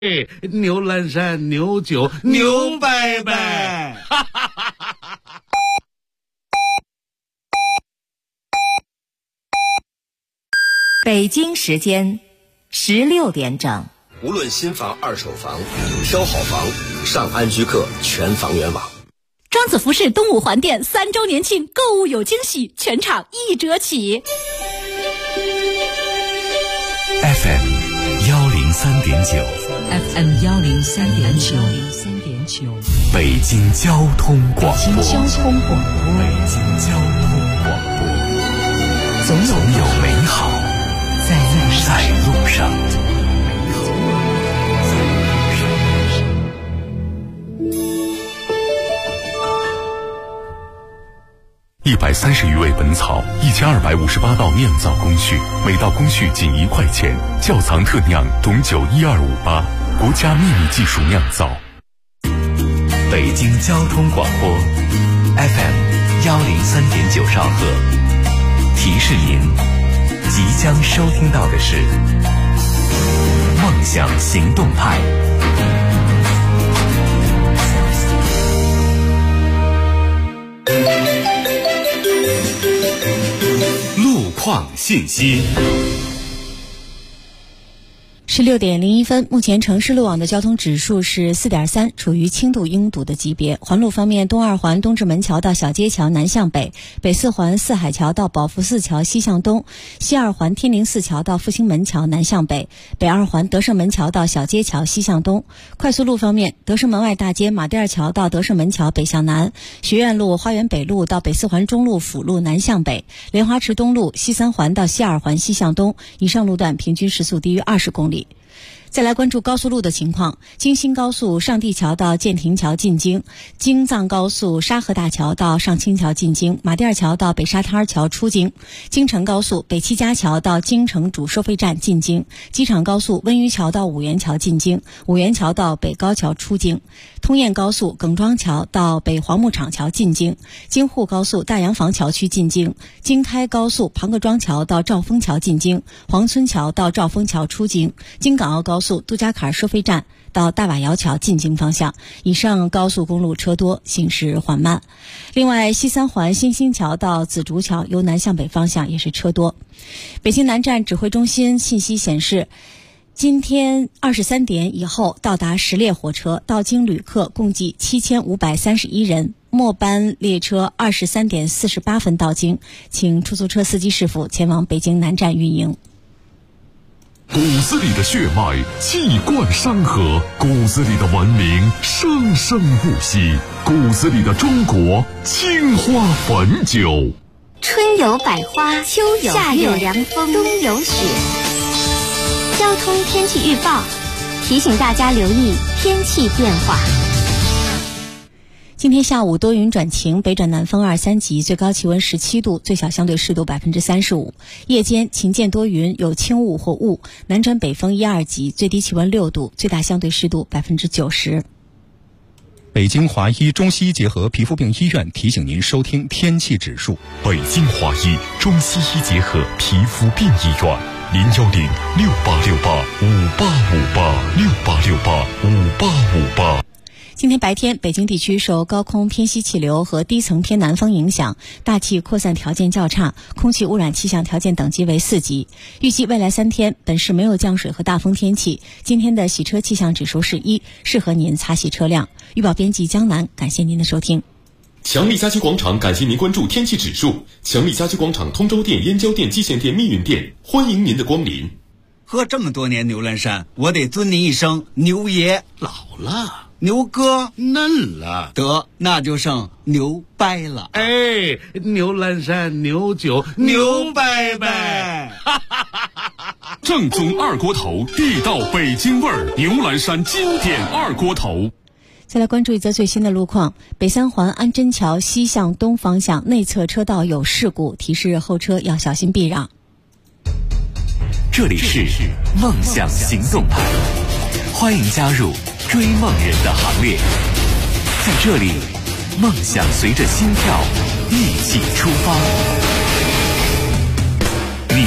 牛栏山牛酒牛伯伯， 北京时间16点整。 无论新房二手房，挑好房上安居客全房源网。 庄子服饰东五环店3周年庆，购物有惊喜，全场1折起。 FM 103.9 FM 103.9 北京交通广播。 北京交通广播，总有美好在路上。 130余味本草，1258道酿造工序，每道工序仅1块钱。窖藏特酿董酒12588，国家秘密技术酿造。 北京交通广播 FM 103.9兆赫，提示您即将收听到的是梦想行动派。 路况信息。 16点01分，目前城市路网的交通指数是 4.3， 处于轻度拥堵的级别。环路方面，东二环东直门桥到小街桥南向北，北四环四海桥到宝福寺桥西向东，西二环天宁寺桥到复兴门桥南向北，北二环德胜门桥到小街桥西向东。快速路方面，德胜门外大街马甸桥到德胜门桥北向南，学院路花园北路到北四环中路辅路南向北，莲花池东路西三环到西二环西向东，以上路段平均时速低于20公里。再来关注高速路的情况，京新高速上地桥到建亭桥进京，京藏高速沙河大桥到上清桥进京，马甸桥到北沙滩桥出京，京承高速北七家桥到京承主收费站进京，机场高速温榆桥到五原桥进京，五原桥到北高桥出京，通燕高速耿庄桥到北黄牧场桥进京，京沪高速大洋房桥区进京，京开高速庞各庄桥到兆丰桥进京，黄村桥到兆丰桥出京，京港澳高速杜家坎收费站到大瓦窑桥进京方向，以上高速公路车多，行驶缓慢。另外，西三环新兴桥到紫竹桥由南向北方向也是车多。北京南站指挥中心信息显示，今天23点以后到达10列火车，到京旅客共计7531人。末班列车23点48分到京，请出租车司机师傅前往北京南站运营。 骨子里的血脉气贯山河，骨子里的文明生生不息，骨子里的中国青花汾酒。 春有百花，秋有夏有凉风，冬有雪。交通天气预报提醒大家留意天气变化。 今天下午多云转晴，北转南风2、3级，最高气温17度，最小相对湿度35%。夜间晴间多云，有轻雾或雾，南转北风1、2级，最低气温6度，最大相对湿度90%。 北京华医中西医结合皮肤病医院提醒您收听天气指数。 北京华医中西医结合皮肤病医院，0106868585858，68685858。 今天白天，北京地区受高空偏西气流和低层偏南风影响，大气扩散条件较差，空气污染气象条件等级为4级。预计未来3天，本市没有降水和大风天气。今天的洗车气象指数是1，适合您擦洗车辆。预报编辑江南，感谢您的收听。 强力家居广场感谢您关注天气指数。强力家居广场通州店、燕郊店、蓟县店、密云店，欢迎您的光临。 喝这么多年牛栏山，我得尊您一声牛爷。老了，牛哥嫩了，得那就剩牛掰了。哎，牛栏山牛酒牛掰掰， 正宗二锅头，地道北京味儿，牛栏山经典二锅头。 再来关注一则最新的路况，北三环安贞桥西向东方向内侧车道有事故，提示后车要小心避让。 这里是梦想行动派，欢迎加入追梦人的行列。在这里，梦想随着心跳一起出发。你准备好了吗？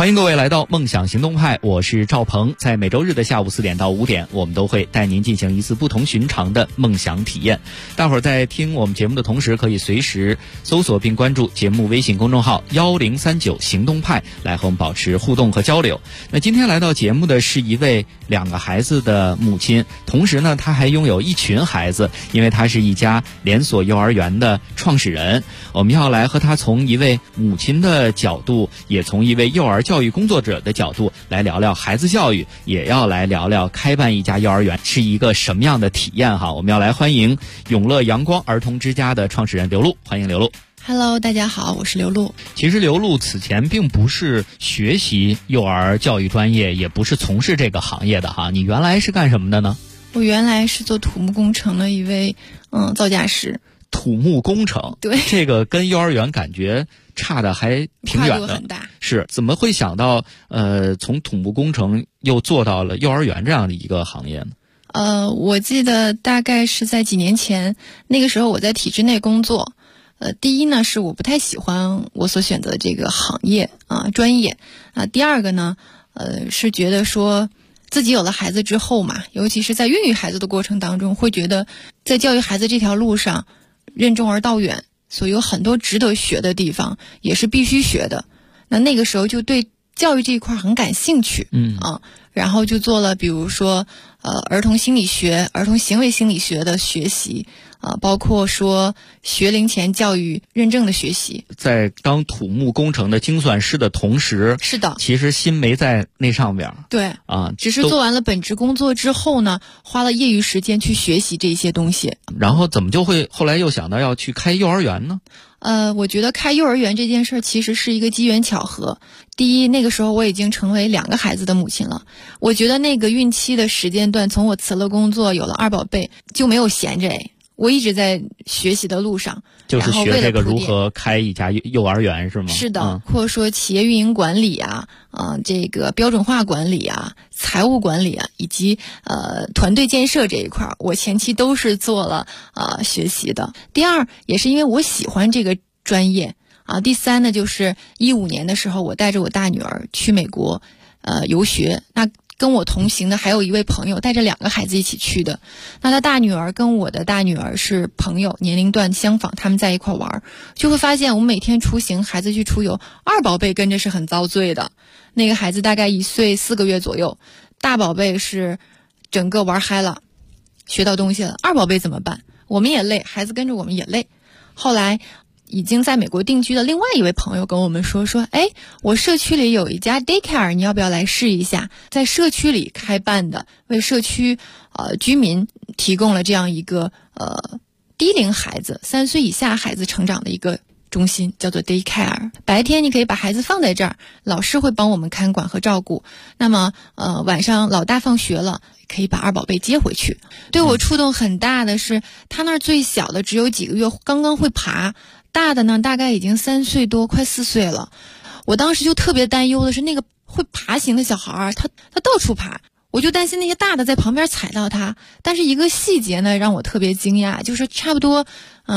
欢迎各位来到梦想行动派，我是赵鹏。在每周日的下午4点到5点，我们都会带您进行一次不同寻常的梦想体验。大伙儿在听我们节目的同时，可以随时搜索并关注节目微信公众号1039行动派，来和我们保持互动和交流。那今天来到节目的是一位2个孩子的母亲，同时呢，她还拥有一群孩子，因为她是一家连锁幼儿园的创始人。我们要来和她从一位母亲的角度，也从一位幼儿教育工作者的角度来聊聊孩子教育，也要来聊聊开办一家幼儿园是一个什么样的体验哈。我们要来欢迎永乐阳光儿童之家的创始人刘璐，欢迎刘璐。 Hello， 大家好，我是刘璐。 其实刘璐此前并不是学习幼儿教育专业，也不是从事这个行业的哈。你原来是干什么的呢？ 我原来是做土木工程的一位造价师。 土木工程， 对， 这个跟幼儿园感觉差的还挺远的， 跨度很大。 是怎么会想到从土木工程又做到了幼儿园这样的一个行业呢？ 我记得大概是在几年前，那个时候我在体制内工作。第一呢是我不太喜欢我所选择的这个行业专业第二个呢是觉得说自己有了孩子之后嘛，尤其是在孕育孩子的过程当中，会觉得在教育孩子这条路上任重而道远，所以有很多值得学的地方，也是必须学的。那个时候就对教育这一块很感兴趣，然后就做了比如说儿童心理学、儿童行为心理学的学习包括说学龄前教育认证的学习。 在当土木工程的精算师的同时， 是的， 其实心没在那上边。 对只是做完了本职工作之后呢，花了业余时间去学习这些东西。 然后怎么就会后来又想到要去开幼儿园呢？ 我觉得开幼儿园这件事其实是一个机缘巧合。第一，那个时候我已经成为2个孩子的母亲了。我觉得那个孕期的时间段，从我辞了工作有了2宝贝就没有闲着我一直在学习的路上， 就是学这个如何开一家幼儿园是吗？ 是的，或者说企业运营管理这个标准化管理财务管理以及团队建设这一块，我前期都是做了学习的。第二，也是因为我喜欢这个专业第三呢，就是15年的时候，我带着我大女儿去美国游学。那跟我同行的还有一位朋友，带着2个孩子一起去的。那他大女儿跟我的大女儿是朋友，年龄段相仿，他们在一块玩，就会发现我们每天出行，孩子去出游，2宝贝跟着是很遭罪的。那个孩子大概1岁4个月左右，大宝贝是整个玩嗨了，学到东西了。2宝贝怎么办？我们也累，孩子跟着我们也累。后来已经在美国定居的另外一位朋友跟我们说，我社区里有一家 daycare， 你要不要来试一下？在社区里开办的，为社区居民提供了这样一个低龄孩子3岁以下孩子成长的一个中心，叫做 daycare。白天你可以把孩子放在这儿，老师会帮我们看管和照顾。那么晚上老大放学了，可以把2宝贝接回去。对我触动很大的是，他那儿最小的只有几个月，刚刚会爬。大的呢，大概已经3岁多，快4岁了。我当时就特别担忧的是，那个会爬行的小孩他到处爬，我就担心那些大的在旁边踩到他。但是一个细节呢，让我特别惊讶，就是差不多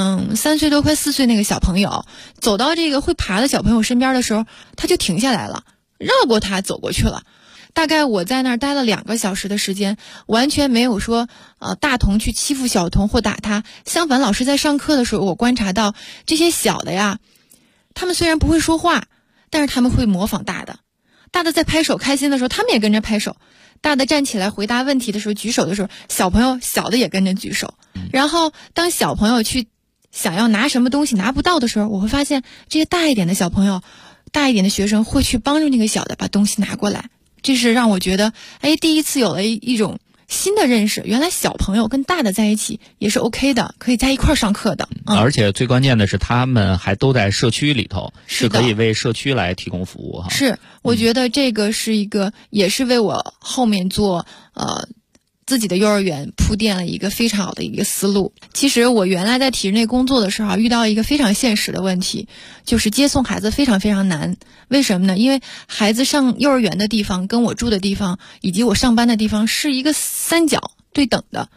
3岁多快4岁那个小朋友走到这个会爬的小朋友身边的时候，他就停下来了，绕过他走过去了。大概我在那儿待了2个小时的时间，完全没有说大童去欺负小童或打他。相反，老师在上课的时候，我观察到这些小的呀，他们虽然不会说话，但是他们会模仿大的。大的在拍手开心的时候，他们也跟着拍手。大的站起来回答问题的时候，举手的时候，小的也跟着举手。然后当小朋友去想要拿什么东西拿不到的时候，我会发现这些大一点的小朋友、大一点的学生会去帮助那个小的把东西拿过来。这是让我觉得第一次有了一种新的认识，原来小朋友跟大的在一起也是 OK 的，可以在一块儿上课的。 而且最关键的是，他们还都在社区里头，是可以为社区来提供服务哈。 是，我觉得这个是一个，也是为我后面做自己的幼儿园铺垫了一个非常好的一个思路。其实我原来在体制内工作的时候遇到一个非常现实的问题，就是接送孩子非常非常难。为什么呢？因为孩子上幼儿园的地方跟我住的地方以及我上班的地方是一个3角对等的，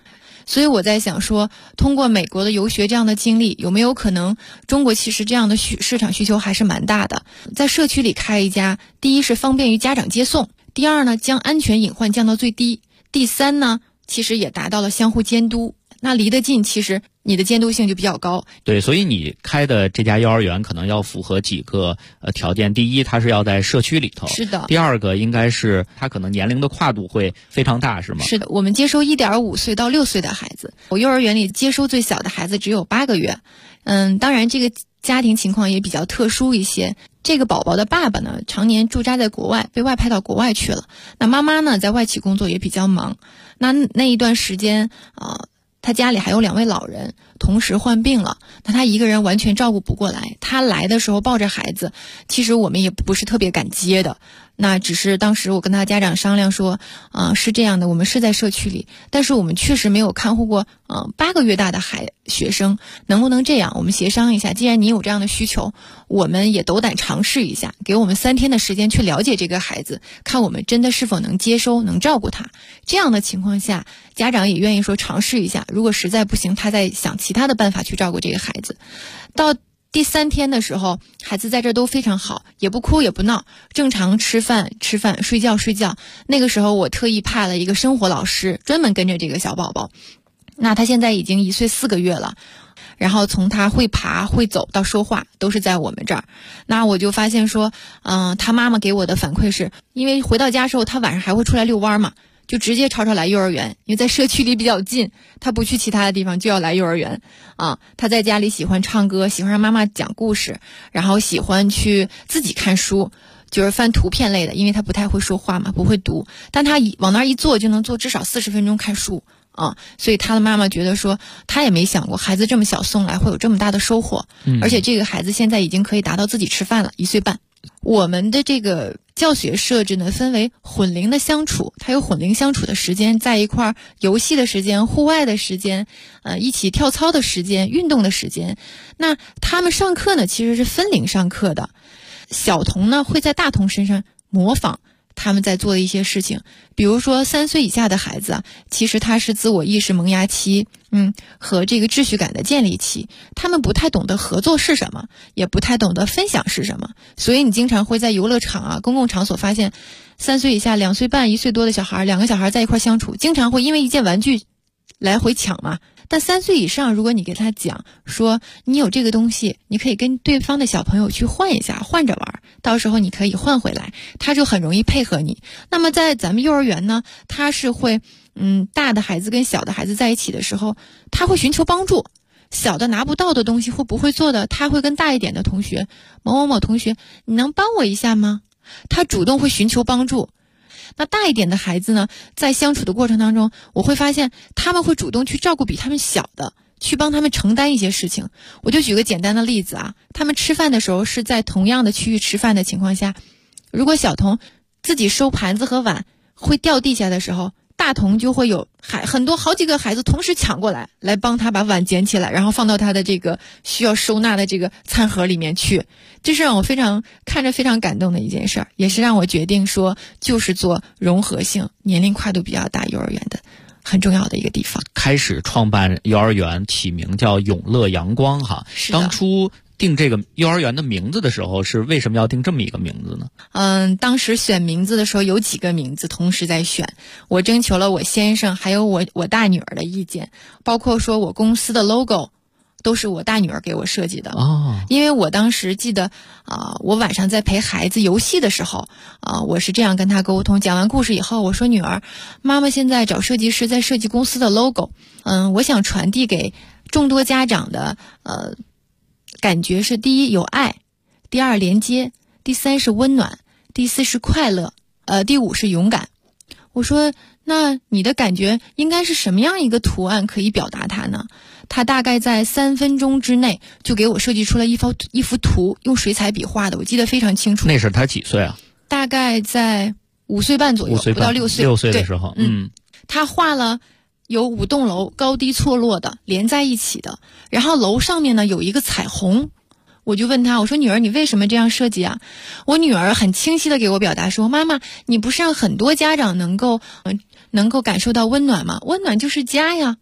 所以我在想说，通过美国的游学这样的经历，有没有可能中国其实这样的市场需求还是蛮大的。在社区里开一家，第一是方便于家长接送，第二呢将安全隐患降到最低，第三呢其实也达到了相互监督。那离得近，其实你的监督性就比较高。 对，所以你开的这家幼儿园可能要符合几个条件。第一，它是要在社区里头。 是的。 第二个，应该是它可能年龄的跨度会非常大，是吗？ 是的，我们接收1.5岁到6岁的孩子，我幼儿园里接收最小的孩子只有8个月。当然这个家庭情况也比较特殊一些。这个宝宝的爸爸呢，常年驻扎在国外，被外派到国外去了。那妈妈呢，在外企工作也比较忙。那一段时间他家里还有2位老人同时患病了，那他一个人完全照顾不过来。他来的时候抱着孩子，其实我们也不是特别敢接的。那只是当时我跟他家长商量说，是这样的，我们是在社区里，但是我们确实没有看护过8个月大的学生，能不能这样？我们协商一下，既然你有这样的需求，我们也斗胆尝试一下，给我们3天的时间去了解这个孩子，看我们真的是否能接收，能照顾他。这样的情况下，家长也愿意说尝试一下，如果实在不行，他再想其他的办法去照顾这个孩子。到第3天的时候，孩子在这都非常好，也不哭也不闹，正常吃饭，睡觉。那个时候我特意派了一个生活老师，专门跟着这个小宝宝。那他现在已经1岁4个月了，然后从他会爬会走到说话都是在我们这儿。那我就发现说，他妈妈给我的反馈是，因为回到家之后他晚上还会出来遛弯嘛，就直接吵来幼儿园，因为在社区里比较近，他不去其他的地方就要来幼儿园他在家里喜欢唱歌，喜欢让妈妈讲故事，然后喜欢去自己看书，就是翻图片类的，因为他不太会说话嘛，不会读，但他往那儿一坐就能坐至少40分钟看书所以他的妈妈觉得说，他也没想过孩子这么小送来会有这么大的收获，而且这个孩子现在已经可以达到自己吃饭了，1岁半。我们的这个教学设置呢，分为混龄的相处，它有混龄相处的时间，在一块游戏的时间、户外的时间，一起跳操的时间、运动的时间。那他们上课呢，其实是分龄上课的。小童呢，会在大童身上模仿他们在做的一些事情，比如说3岁以下的孩子其实他是自我意识萌芽期，和这个秩序感的建立期，他们不太懂得合作是什么，也不太懂得分享是什么，所以你经常会在游乐场公共场所发现3岁以下、2岁半、1岁多的小孩，2个小孩在一块相处，经常会因为一件玩具来回抢嘛。但3岁以上，如果你给他讲说你有这个东西，你可以跟对方的小朋友去换一下，换着玩，到时候你可以换回来，他就很容易配合你。那么在咱们幼儿园呢，他是会大的孩子跟小的孩子在一起的时候，他会寻求帮助，小的拿不到的东西或不会做的，他会跟大一点的同学，某某同学，你能帮我一下吗？他主动会寻求帮助。那大一点的孩子呢，在相处的过程当中，我会发现他们会主动去照顾比他们小的，去帮他们承担一些事情。我就举个简单的例子他们吃饭的时候是在同样的区域吃饭的情况下，如果小童自己收盘子和碗会掉地下的时候，大童就会有好几个孩子同时抢过来帮他把碗捡起来，然后放到他的这个需要收纳的这个餐盒里面去。这是让我看着非常感动的一件事儿，也是让我决定说就是做融合性年龄跨度比较大幼儿园的很重要的一个地方。 开始创办幼儿园起名叫永乐阳光当初定这个幼儿园的名字的时候，是为什么要定这么一个名字呢？ 当时选名字的时候有几个名字同时在选，我征求了我先生还有我大女儿的意见，包括说我公司的 logo都是我大女儿给我设计的因为我当时记得我晚上在陪孩子游戏的时候我是这样跟她沟通，讲完故事以后，我说女儿，妈妈现在找设计师在设计公司的 logo，我想传递给众多家长的感觉是：第一有爱，第二连接，第三是温暖，第四是快乐，第五是勇敢。我说那你的感觉应该是什么样一个图案可以表达它呢？他大概在3分钟之内就给我设计出了一幅图，用水彩笔画的，我记得非常清楚。 那是他几岁啊？ 大概在5岁半左右，不到6岁。 6岁的时候， 他画了有5栋楼高低错落的连在一起的，然后楼上面呢有一个彩虹。我就问他，我说女儿，你为什么这样设计啊？我女儿很清晰的给我表达说，妈妈，你不是让很多家长能够感受到温暖吗？温暖就是家呀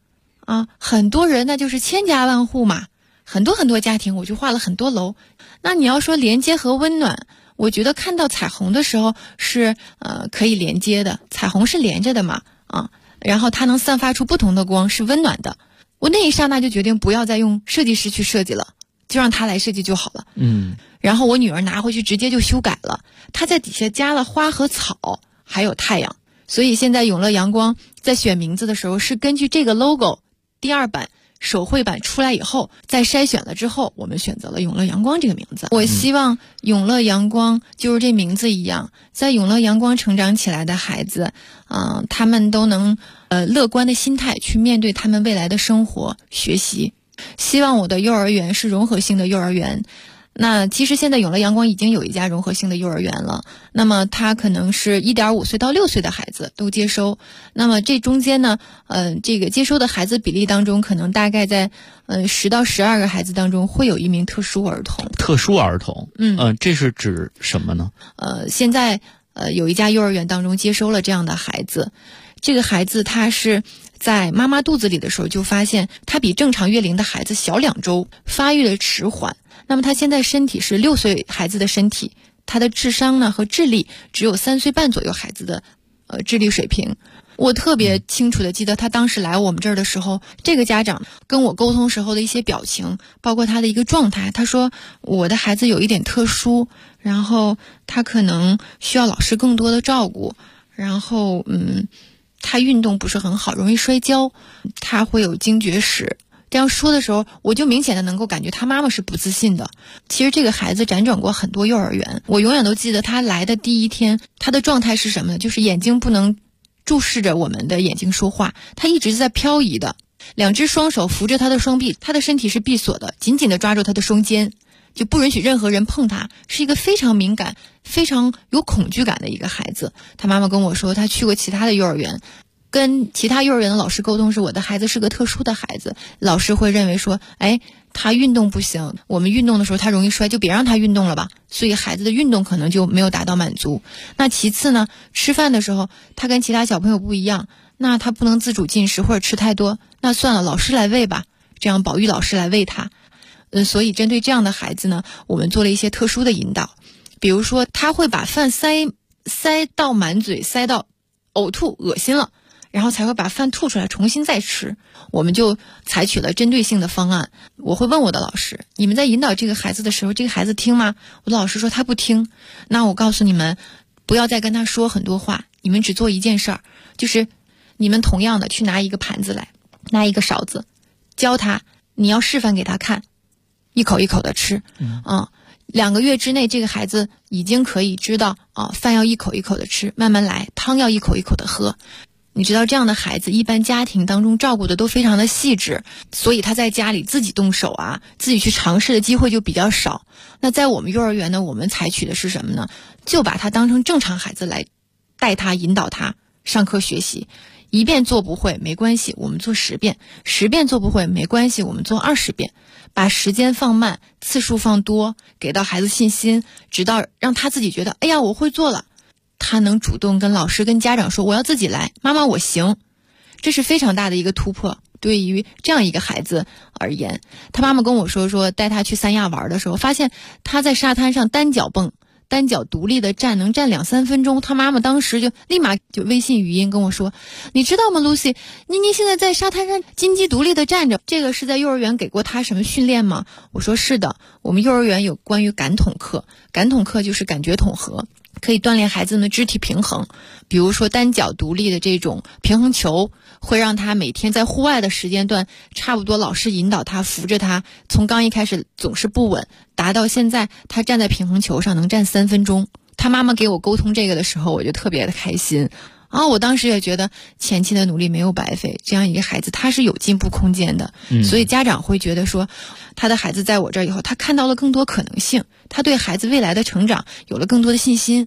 啊，很多人那就是千家万户嘛，很多家庭，我就画了很多楼。那你要说连接和温暖，我觉得看到彩虹的时候是可以连接的，彩虹是连着的嘛啊，然后它能散发出不同的光，是温暖的。我那一刹那就决定不要再用设计师去设计了，就让他来设计就好了。然后我女儿拿回去直接就修改了，她在底下加了花和草，还有太阳。所以现在永乐阳光在选名字的时候是根据这个 logo 第2版手绘版出来以后，在筛选了之后，我们选择了永乐阳光这个名字。我希望永乐阳光就是这名字一样，在永乐阳光成长起来的孩子，他们都能乐观的心态去面对他们未来的生活学习。希望我的幼儿园是融合性的幼儿园。那其实现在永乐阳光已经有一家融合性的幼儿园了，那么它可能是1.5岁到6岁的孩子都接收。那么这中间呢，这个接收的孩子比例当中，可能大概在10到12个孩子当中会有一名特殊儿童。 特殊儿童，这是指什么呢？ 现在有一家幼儿园当中接收了这样的孩子，这个孩子他是在妈妈肚子里的时候就发现他比正常月龄的孩子小2周，发育的迟缓。那么他现在身体是6岁孩子的身体，他的智商呢和智力只有3岁半左右孩子的智力水平。我特别清楚的记得他当时来我们这儿的时候，这个家长跟我沟通时候的一些表情，包括他的一个状态。他说我的孩子有一点特殊，然后他可能需要老师更多的照顾，然后他运动不是很好，容易摔跤，他会有惊厥史。这样说的时候，我就明显的能够感觉他妈妈是不自信的。其实这个孩子辗转过很多幼儿园，我永远都记得他来的第一天，他的状态是什么呢？就是眼睛不能注视着我们的眼睛说话，他一直在漂移的，2只双手扶着他的双臂，他的身体是闭锁的，紧紧地抓住他的双肩，就不允许任何人碰他，是一个非常敏感、非常有恐惧感的一个孩子。他妈妈跟我说，他去过其他的幼儿园，跟其他幼儿园的老师沟通是我的孩子是个特殊的孩子，老师会认为说，他运动不行，我们运动的时候他容易摔，就别让他运动了吧，所以孩子的运动可能就没有达到满足。那其次呢，吃饭的时候他跟其他小朋友不一样，那他不能自主进食或者吃太多，那算了，老师来喂吧，这样保育老师来喂他。所以针对这样的孩子呢，我们做了一些特殊的引导，比如说他会把饭塞到满嘴，塞到呕吐恶心了，然后才会把饭吐出来重新再吃。我们就采取了针对性的方案。我会问我的老师，你们在引导这个孩子的时候，这个孩子听吗？我的老师说他不听。那我告诉你们，不要再跟他说很多话，你们只做一件事儿，就是你们同样的去拿一个盘子来，拿一个勺子，教他，你要示范给他看，一口一口的吃。2个月之内，这个孩子已经可以知道饭要一口一口的吃，慢慢来，汤要一口一口的喝。你知道这样的孩子一般家庭当中照顾的都非常的细致，所以他在家里自己动手自己去尝试的机会就比较少。那在我们幼儿园呢，我们采取的是什么呢？就把他当成正常孩子来带他，引导他上课学习。1遍做不会没关系，我们做10遍；10遍做不会没关系，我们做20遍。把时间放慢，次数放多，给到孩子信心，直到让他自己觉得，哎呀，我会做了。他能主动跟老师跟家长说，我要自己来，妈妈我行。这是非常大的一个突破，对于这样一个孩子而言。他妈妈跟我说带他去三亚玩的时候，发现他在沙滩上单脚蹦，单脚独立的站，能站2-3分钟。他妈妈当时就立马就微信语音跟我说，你知道吗 Lucy， 妮妮现在在沙滩上金鸡独立的站着，这个是在幼儿园给过他什么训练吗？我说是的，我们幼儿园有关于感统课，感统课就是感觉统合，可以锻炼孩子们的肢体平衡。比如说单脚独立的这种平衡球，会让他每天在户外的时间段，差不多老师引导他，扶着他，从刚一开始总是不稳，达到现在他站在平衡球上能站3分钟。他妈妈给我沟通这个的时候，我就特别的开心。我当时也觉得前期的努力没有白费，这样一个孩子他是有进步空间的。所以家长会觉得说，他的孩子在我这儿以后，他看到了更多可能性，他对孩子未来的成长有了更多的信心。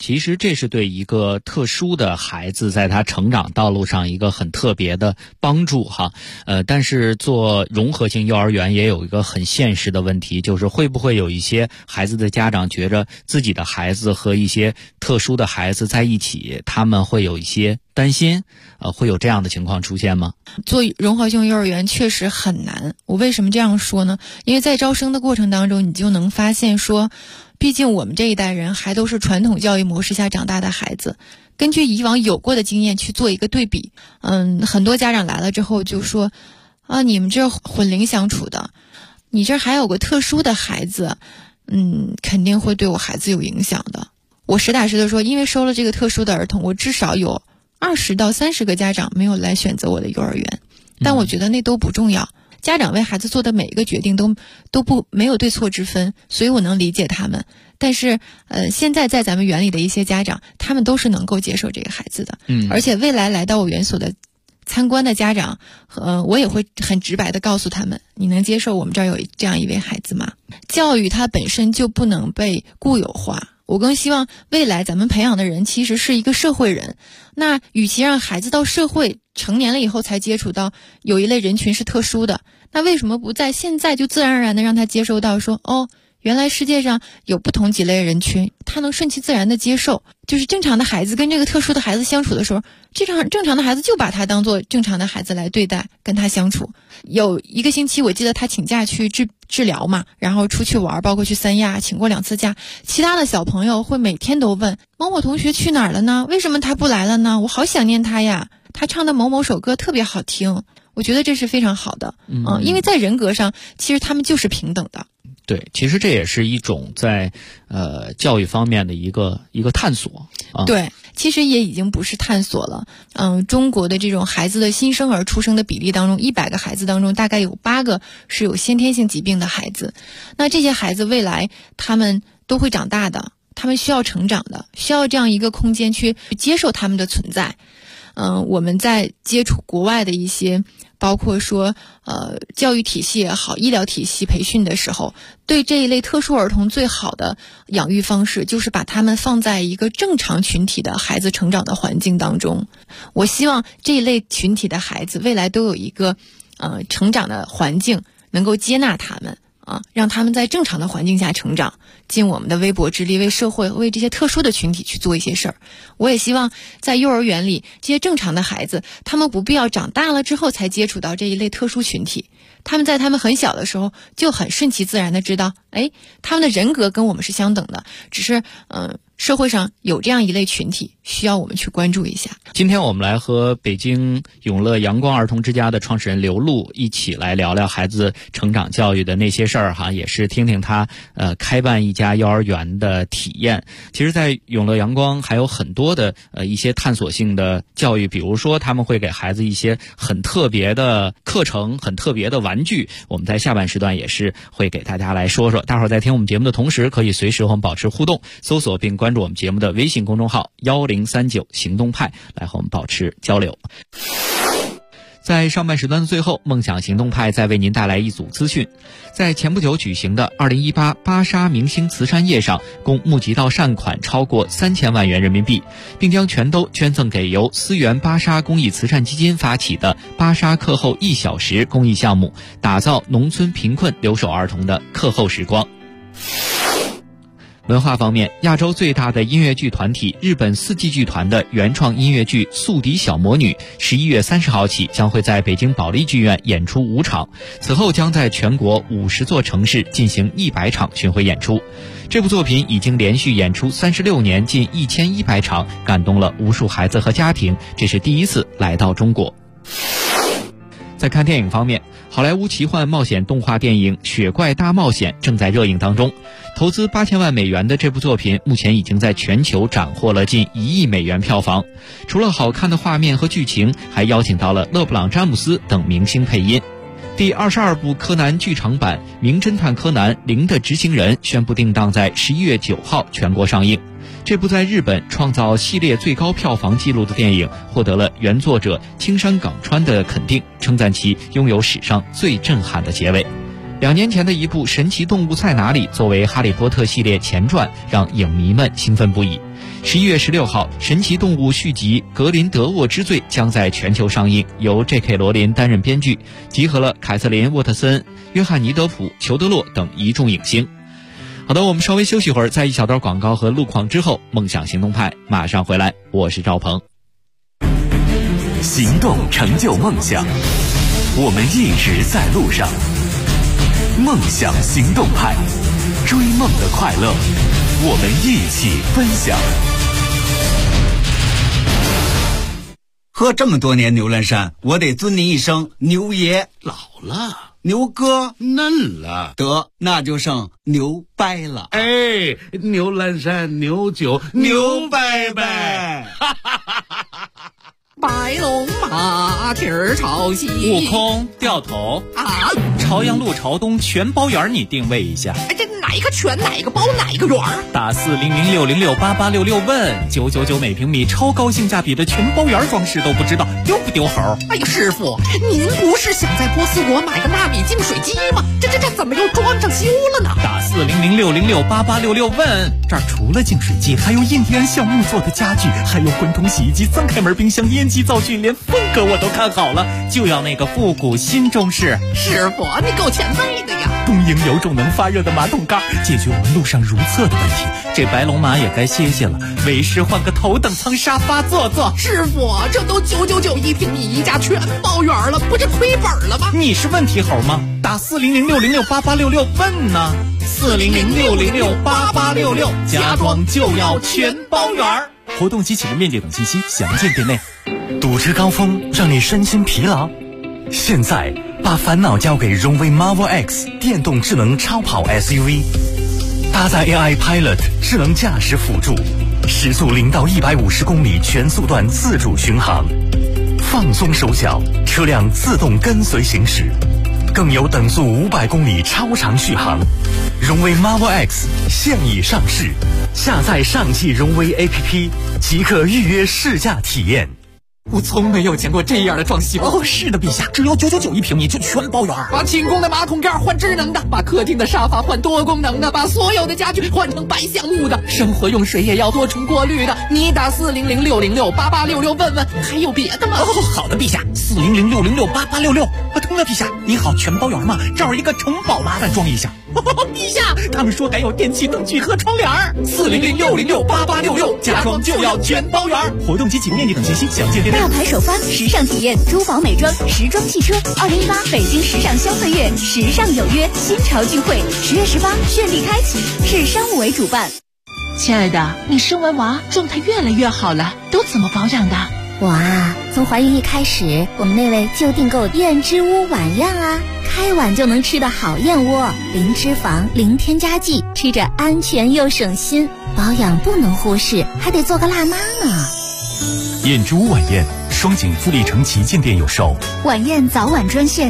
其实这是对一个特殊的孩子在他成长道路上一个很特别的帮助哈。但是做融合性幼儿园也有一个很现实的问题，就是会不会有一些孩子的家长觉着自己的孩子和一些特殊的孩子在一起，他们会有一些担心，会有这样的情况出现吗？ 做融合性幼儿园确实很难。我为什么这样说呢？因为在招生的过程当中，你就能发现说，毕竟我们这一代人还都是传统教育模式下长大的孩子，根据以往有过的经验去做一个对比。很多家长来了之后就说啊，你们这混龄相处的，你这还有个特殊的孩子，肯定会对我孩子有影响的。我实打实的说，因为收了这个特殊的儿童，我至少有20到30个家长没有来选择我的幼儿园，但我觉得那都不重要。家长为孩子做的每一个决定都没有对错之分，所以我能理解他们。但是现在在咱们园里的一些家长，他们都是能够接受这个孩子的，而且未来来到我园所的参观的家长，我也会很直白的告诉他们，你能接受我们这儿有这样一位孩子吗？教育它本身就不能被固有化，我更希望未来咱们培养的人其实是一个社会人。那与其让孩子到社会成年了以后才接触到有一类人群是特殊的，那为什么不在现在就自然而然的让他接受到说，原来世界上有不同几类人群，他能顺其自然的接受。就是正常的孩子跟这个特殊的孩子相处的时候，正常的孩子就把他当做正常的孩子来对待，跟他相处。有一个星期我记得他请假去治疗嘛，然后出去玩，包括去三亚请过2次假。其他的小朋友会每天都问，某某同学去哪儿了呢？为什么他不来了呢？我好想念他呀，他唱的某某首歌特别好听。我觉得这是非常好的，因为在人格上其实他们就是平等的。 对，其实这也是一种在教育方面的一个探索啊。 对，其实也已经不是探索了。中国的这种孩子的新生儿出生的比例当中，100个孩子当中大概有8个是有先天性疾病的孩子。那这些孩子未来他们都会长大的，他们需要成长的，需要这样一个空间去接受他们的存在。我们在接触国外的一些包括说教育体系也好，医疗体系培训的时候，对这一类特殊儿童最好的养育方式就是把他们放在一个正常群体的孩子成长的环境当中。我希望这一类群体的孩子未来都有一个成长的环境能够接纳他们让他们在正常的环境下成长，尽我们的微薄之力为社会为这些特殊的群体去做一些事儿。我也希望在幼儿园里这些正常的孩子，他们不必要长大了之后才接触到这一类特殊群体，他们在他们很小的时候就很顺其自然的知道，他们的人格跟我们是相等的，只是社会上有这样一类群体需要我们去关注一下。 今天我们来和北京永乐阳光儿童之家的创始人刘璐一起来聊聊孩子成长教育的那些事儿哈，也是听听他开办一家幼儿园的体验。其实在永乐阳光还有很多的一些探索性的教育，比如说他们会给孩子一些很特别的课程，很特别的玩具，我们在下半时段也是会给大家来说说。大伙儿在听我们节目的同时，可以随时和我们保持互动，搜索并关注我们节目的微信公众号1039行动派，来和我们保持交流。在上半时段的最后，梦想行动派再为您带来一组资讯。在前不久举行的2018芭莎明星慈善夜上，共募集到善款超过3000万元人民币，并将全都捐赠给由思源芭莎公益慈善基金发起的芭莎课后1小时公益项目，打造农村贫困留守儿童的课后时光。文化方面，亚洲最大的音乐剧团体日本四季剧团的原创音乐剧《宿敌小魔女》11月30号起将会在北京保利剧院演出5场，此后将在全国50座城市进行100场巡回演出。这部作品已经连续演出36年，近1100场，感动了无数孩子和家庭，这是第一次来到中国。在看电影方面，好莱坞奇幻冒险动画电影《雪怪大冒险》正在热映当中。投资8000万美元的这部作品目前已经在全球斩获了近1亿美元票房。除了好看的画面和剧情，还邀请到了勒布朗·詹姆斯等明星配音。第22部柯南剧场版《名侦探柯南：零的执行人》宣布定档在11月9号全国上映。这部在日本创造系列最高票房纪录的电影，获得了原作者青山刚川的肯定，称赞其拥有史上最震撼的结尾。2年前的一部《神奇动物在哪里》作为哈利波特系列前传，让影迷们兴奋不已。 11月16号，神奇动物续集《格林德沃之罪》将在全球上映，由 J.K. 罗琳担任编剧，集合了凯瑟琳·沃特森、约翰尼·德普、裘德洛等一众影星。好的，我们稍微休息会儿，在一小段广告和路况之后，梦想行动派马上回来。我是赵鹏。 行动成就梦想，我们一直在路上。梦想行动派，追梦的快乐，我们一起分享。 喝这么多年牛栏山，我得尊您一声牛爷老了，牛哥嫩了，得那就剩牛掰了。 哎，牛栏山牛酒牛掰掰， 白龙马蹄儿朝西， 悟空掉头啊！ 朝阳路朝东全包圆，你定位一下。 哎，这哪个全哪个包哪个圆？ 打4006068866问999每平米，超高性价比的全包圆装饰都不知道丢不丢猴？ 哎呀，师傅，您不是想在波斯国买个纳米净水机吗？这怎么又装上修了呢？ 打4006068866问，这儿除了净水机，还有印第安橡木做的家具，还有滚筒洗衣机、三开门冰箱、烟机灶具，连风格我都看好了，就要那个复古新中式。 师傅，你够前辈的呀！ 东营有种能发热的马桶盖，解决我们路上如厕的问题。这白龙马也该歇歇了，为师换个头等舱沙发坐坐。 师傅，这都999一平米，一家全包圆了，不是亏本了吗？ 你是问题猴吗？打4006068866问呢，4006068866，家装就要全包圆。活动及启动面积等信息详见店内。 堵车高峰让你身心疲劳，现在把烦恼交给荣威 Marvel X 电动智能超跑 SUV， 搭载 AI Pilot 智能驾驶辅助，时速0到150公里全速段自主巡航，放松手脚，车辆自动跟随行驶，更有等速500公里超长续航。荣威 Marvel X 现已上市，下载上汽荣威 APP 即可预约试驾体验。 我从没有见过这样的装修。 哦，是的，陛下，只要999一平米就全包圆。 把寝宫的马桶盖换智能的，把客厅的沙发换多功能的，把所有的家具换成白橡木的，生活用水也要多重过滤的。你打4006068866问问，还有别的吗？ 哦，好的，陛下，4006068866。对了，陛下，你好，全包圆吗？这儿一个城堡，麻烦装一下。陛下，他们说还有电器灯具和窗帘。4006068866，家装就要全包圆。活动及启动面积等信息详见店内。 大牌首发，时尚体验，珠宝美妆，时装汽车，2018北京时尚消费月，时尚有约，新潮聚会，10月18绚丽开启，市商务委主办。 亲爱的，你生完娃状态越来越好了，都怎么保养的？ 我啊，从怀孕一开始，我们那位就订购燕之屋晚宴啊，开碗就能吃的好燕窝，零脂肪，零添加剂，吃着安全又省心，保养不能忽视，还得做个辣妈呢。 燕之屋晚宴，双井富力城旗舰店有售。 晚宴早晚专线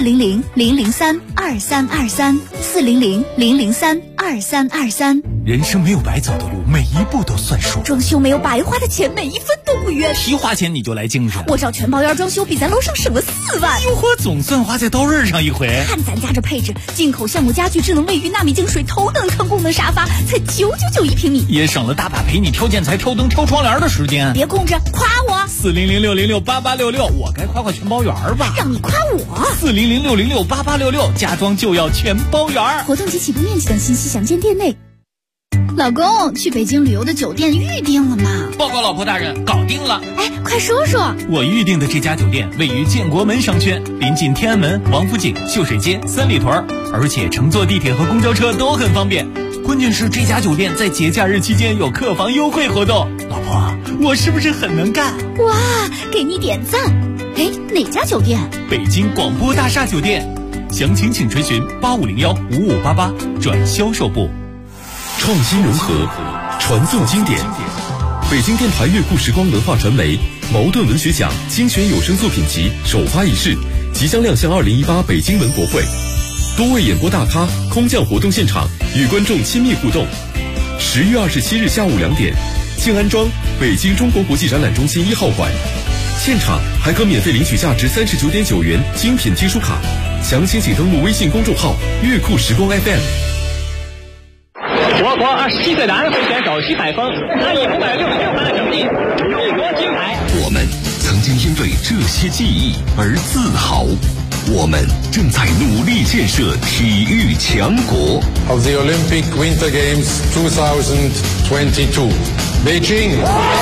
400-003-2323，400-003-2323。 人生没有白走的路，每一步都算数。 装修没有白花的钱，每一分都不冤。 提花钱你就来精神， 我找全包圆装修比咱楼上省了4万。 哟呵，总算花在刀刃上一回。 看咱家这配置，进口橡木家具、智能卫浴、纳米净水、头等舱功能沙发，才999一平米， 也省了大把陪你挑建材、挑灯、挑窗帘的时间。 别空着，夸我。 4006068866，我该夸全包圆吧？ 让你夸我。 4006068866，家装就要全包圆。 活动及启动面积等信息详见店内。老公，去北京旅游的酒店预定了吗？ 报告老婆大人，搞定了。 哎，快说说。 我预定的这家酒店位于建国门商圈，临近天安门、王府井、秀水街、三里屯，而且乘坐地铁和公交车都很方便。关键是这家酒店在节假日期间有客房优惠活动。老婆，我是不是很能干？ 哇，给你点赞。哎，哪家酒店？ 北京广播大厦酒店。详情请垂询8501-5588转销售部。 创新融合，传颂经典。北京电台乐库时光文化传媒茅盾文学奖精选有声作品集首发仪式即将亮相2018北京文博会，多位演播大咖空降活动现场，与观众亲密互动。10月27日下午2点，静安庄北京中国国际展览中心1号馆，现场还可免费领取价值39.9元精品听书卡。详情请登录微信公众号乐库时光 FM。 我国27岁的安徽选手徐海峰，他以566分的成绩入国金牌。 我们曾经因为这些记忆而自豪，我们正在努力建设体育强国。 Of the Olympic Winter Games 2022, Beijing。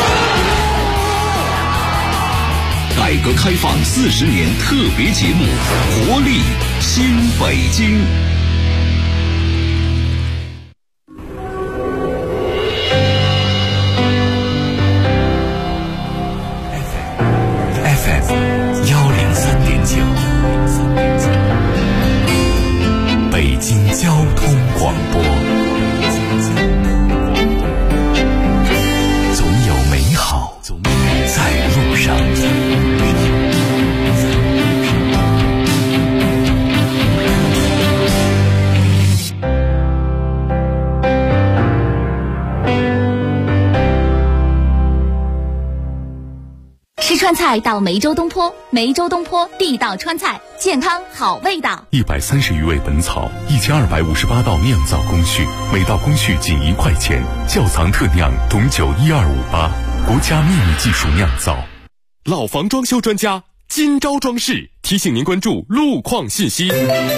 改革开放40年特别节目，活力新北京。 FM 103.9，北京交通广播。总有美好在路上。 吃川菜到梅州东坡，梅州东坡地道川菜，健康好味道。 130余味本草，1258道酿造工序，每道工序仅1块钱。窖藏特酿董酒12588，国家秘密技术酿造。 老房装修专家金招装饰提醒您关注路况信息。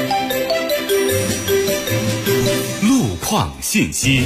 路况信息。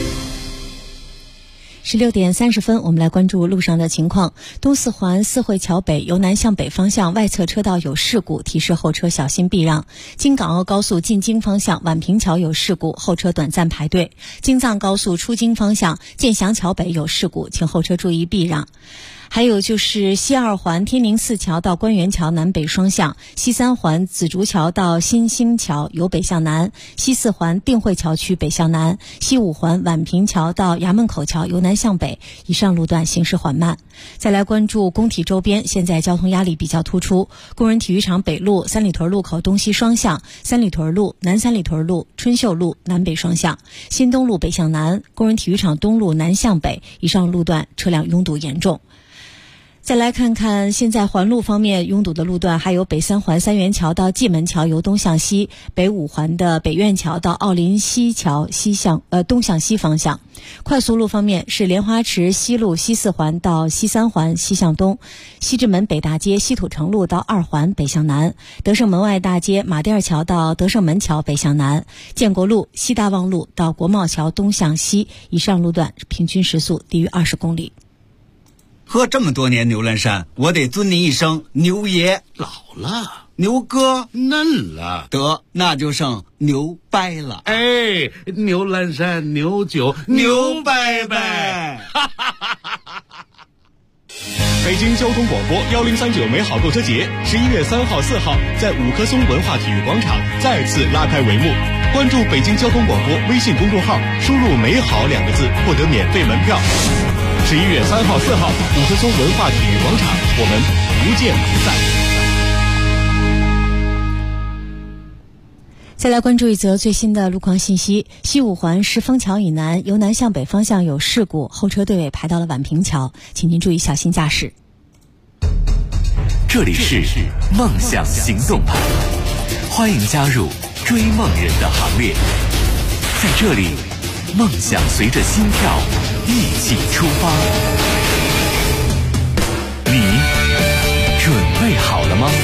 16点30分，我们来关注路上的情况。东四环四惠桥北由南向北方向外侧车道有事故，提示后车小心避让。京港澳高速进京方向宛平桥有事故，后车短暂排队。京藏高速出京方向建祥桥北有事故，请后车注意避让。还有就是西二环天宁寺桥到官园桥南北双向，西三环紫竹桥到新兴桥由北向南，西四环定慧桥区北向南，西五环宛平桥到衙门口桥由南向北，以上路段行驶缓慢。再来关注工体周边，现在交通压力比较突出。工人体育场北路三里屯路口东西双向，三里屯路南三里屯路春秀路南北双向，新东路北向南，工人体育场东路南向北，以上路段车辆拥堵严重。再来看看现在环路方面拥堵的路段，还有北三环三元桥到蓟门桥由东向西，北五环的北苑桥到奥林西桥东向西方向。快速路方面是莲花池西路西四环到西三环西向东，西直门北大街西土城路到二环北向南，德胜门外大街马甸桥到德胜门桥北向南，建国路西大望路到国贸桥东向西，以上路段平均时速低于20公里。 喝这么多年牛栏山，我得尊您一声牛爷老了，牛哥嫩了，得那就剩牛掰了。 哎，牛栏山牛酒牛掰掰。 北京交通广播1039美好购车节11月3号、4号在五棵松文化体育广场再次拉开帷幕。关注北京交通广播微信公众号，输入美好2个字获得免费门票。11月3号、4号，五棵松文化体育广场，我们不见不散。 再来关注一则最新的路况信息：西五环石峰桥以南由南向北方向有事故，后车队尾排到了宛平桥，请您注意小心驾驶。 这里是梦想行动派，欢迎加入追梦人的行列。在这里，梦想随着心跳一起出发。你准备好了吗？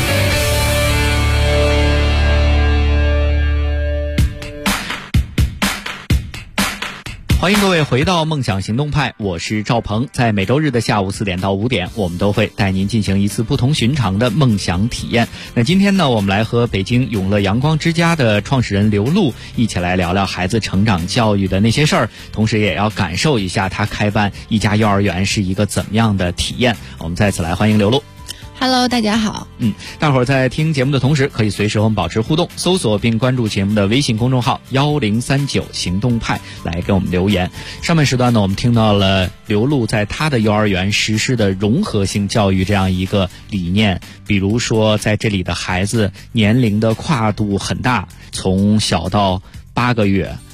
欢迎各位回到梦想行动派，我是赵鹏。在每周日的下午4点到5点，我们都会带您进行一次不同寻常的梦想体验。那今天呢，我们来和北京永乐阳光之家的创始人刘璐一起来聊聊孩子成长教育的那些事儿，同时也要感受一下他开办一家幼儿园是一个怎么样的体验。我们再次来欢迎刘璐。 Hello， 大家好。 大伙儿在听节目的同时，可以随时和我们保持互动，搜索并关注节目的微信公众号1039行动派，来给我们留言。上半时段呢，我们听到了刘璐在他的幼儿园实施的融合性教育这样一个理念，比如说在这里的孩子年龄的跨度很大，从小到8个月。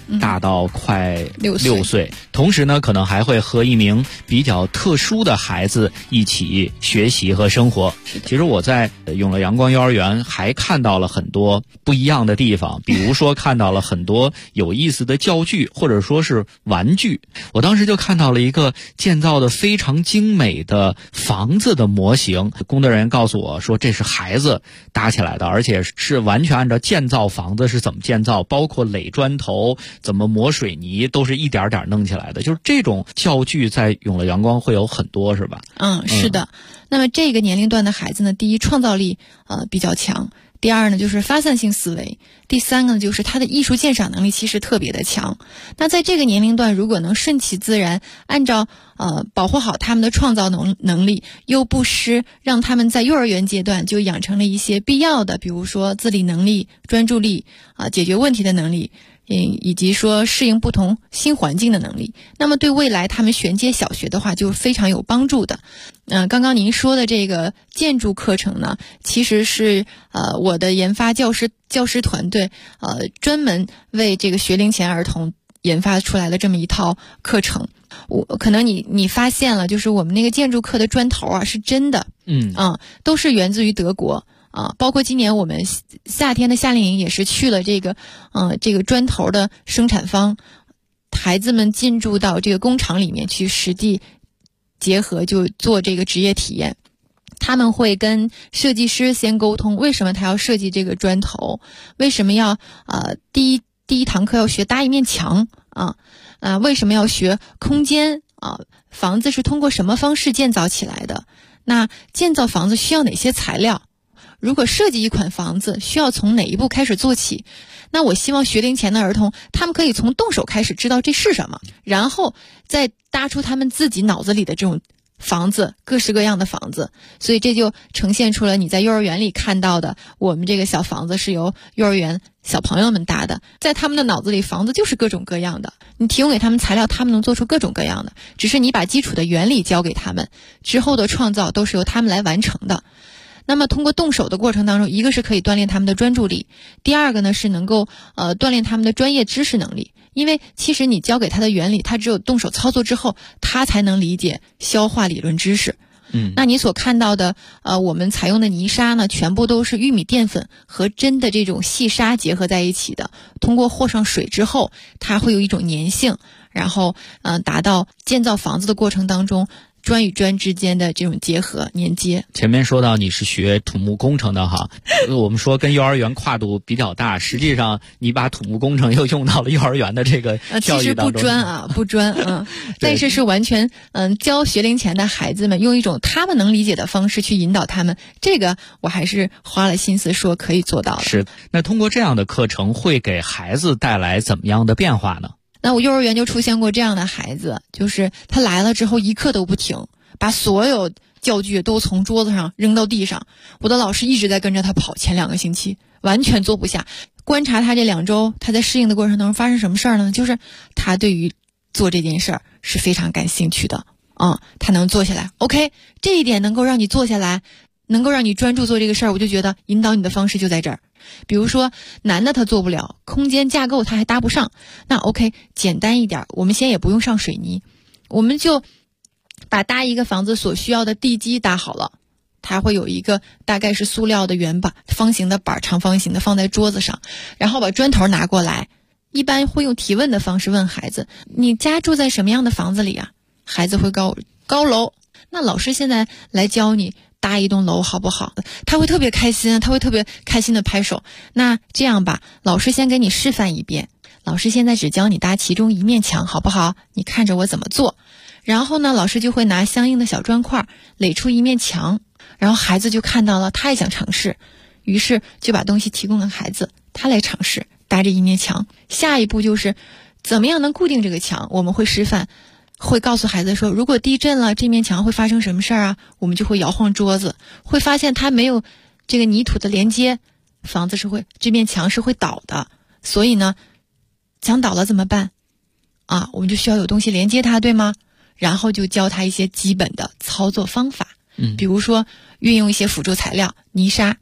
大到快6岁。同时呢，可能还会和一名比较特殊的孩子一起学习和生活。其实我在永乐阳光幼儿园还看到了很多不一样的地方，比如说看到了很多有意思的教具或者说是玩具。我当时就看到了一个建造的非常精美的房子的模型，工作人员告诉我说这是孩子搭起来的，而且是完全按照建造房子是怎么建造，包括垒砖头怎么磨水泥都是一点点弄起来的。就是这种教具在永乐阳光会有很多，是吧？ 是的。那么这个年龄段的孩子呢，第一创造力比较强，第二呢就是发散性思维，第三个呢就是他的艺术鉴赏能力其实特别的强。那在这个年龄段如果能顺其自然，按照保护好他们的创造能力，又不失让他们在幼儿园阶段就养成了一些必要的，比如说自理能力、专注力解决问题的能力，以及说适应不同新环境的能力，那么对未来他们衔接小学的话就非常有帮助的。刚刚您说的这个建筑课程呢，其实是我的研发教师团队专门为这个学龄前儿童研发出来的这么一套课程。可能你发现了，就是我们那个建筑课的砖头是真的，都是源自于德国。包括今年我们夏天的夏令营也是去了这个砖头的生产方，孩子们进驻到这个工厂里面去实地结合，就做这个职业体验。他们会跟设计师先沟通，为什么他要设计这个砖头，为什么要第一堂课要学搭一面墙为什么要学空间房子是通过什么方式建造起来的，那建造房子需要哪些材料，如果设计一款房子需要从哪一步开始做起。那我希望学龄前的儿童他们可以从动手开始知道这是什么，然后再搭出他们自己脑子里的这种房子，各式各样的房子。所以这就呈现出了你在幼儿园里看到的，我们这个小房子是由幼儿园小朋友们搭的，在他们的脑子里房子就是各种各样的，你提供给他们材料，他们能做出各种各样的，只是你把基础的原理教给他们，之后的创造都是由他们来完成的。那么通过动手的过程当中，一个是可以锻炼他们的专注力，第二个呢是能够锻炼他们的专业知识能力。因为其实你教给他的原理，他只有动手操作之后，他才能理解消化理论知识。那你所看到的我们采用的泥沙呢，全部都是玉米淀粉和真的这种细沙结合在一起的，通过和上水之后，它会有一种粘性，然后达到建造房子的过程当中砖与砖之间的这种结合粘接。 前面说到你是学土木工程的哈，我们说跟幼儿园跨度比较大，实际上你把土木工程又用到了幼儿园的这个教育当中。 其实不专但是是完全教学龄前的孩子们用一种他们能理解的方式去引导他们，这个我还是花了心思说可以做到的。 是，那通过这样的课程会给孩子带来怎么样的变化呢？ 那我幼儿园就出现过这样的孩子，就是他来了之后一刻都不停，把所有教具都从桌子上扔到地上，我的老师一直在跟着他跑，前2个星期完全坐不下。观察他这2周他在适应的过程当中发生什么事儿呢？就是他对于做这件事儿是非常感兴趣的他能坐下来 OK， 这一点能够让你坐下来，能够让你专注做这个事儿，我就觉得引导你的方式就在这儿。比如说男的他做不了，空间架构他还搭不上，那 OK 简单一点，我们先也不用上水泥，我们就把搭一个房子所需要的地基搭好了，它会有一个大概是塑料的圆板，方形的板，长方形的放在桌子上，然后把砖头拿过来，一般会用提问的方式问孩子，你家住在什么样的房子里啊？孩子会高楼。那老师现在来教你搭一栋楼好不好？他会特别开心，他会特别开心的拍手。那这样吧，老师先给你示范一遍，老师现在只教你搭其中一面墙好不好？你看着我怎么做。然后呢，老师就会拿相应的小砖块垒出一面墙，然后孩子就看到了，他也想尝试，于是就把东西提供给孩子，他来尝试搭这一面墙。下一步就是怎么样能固定这个墙，我们会示范，会告诉孩子说，如果地震了，这面墙会发生什么事儿啊？我们就会摇晃桌子，会发现它没有这个泥土的连接，房子这面墙是会倒的。所以呢，墙倒了怎么办我们就需要有东西连接它，对吗？然后就教他一些基本的操作方法，比如说运用一些辅助材料，泥沙，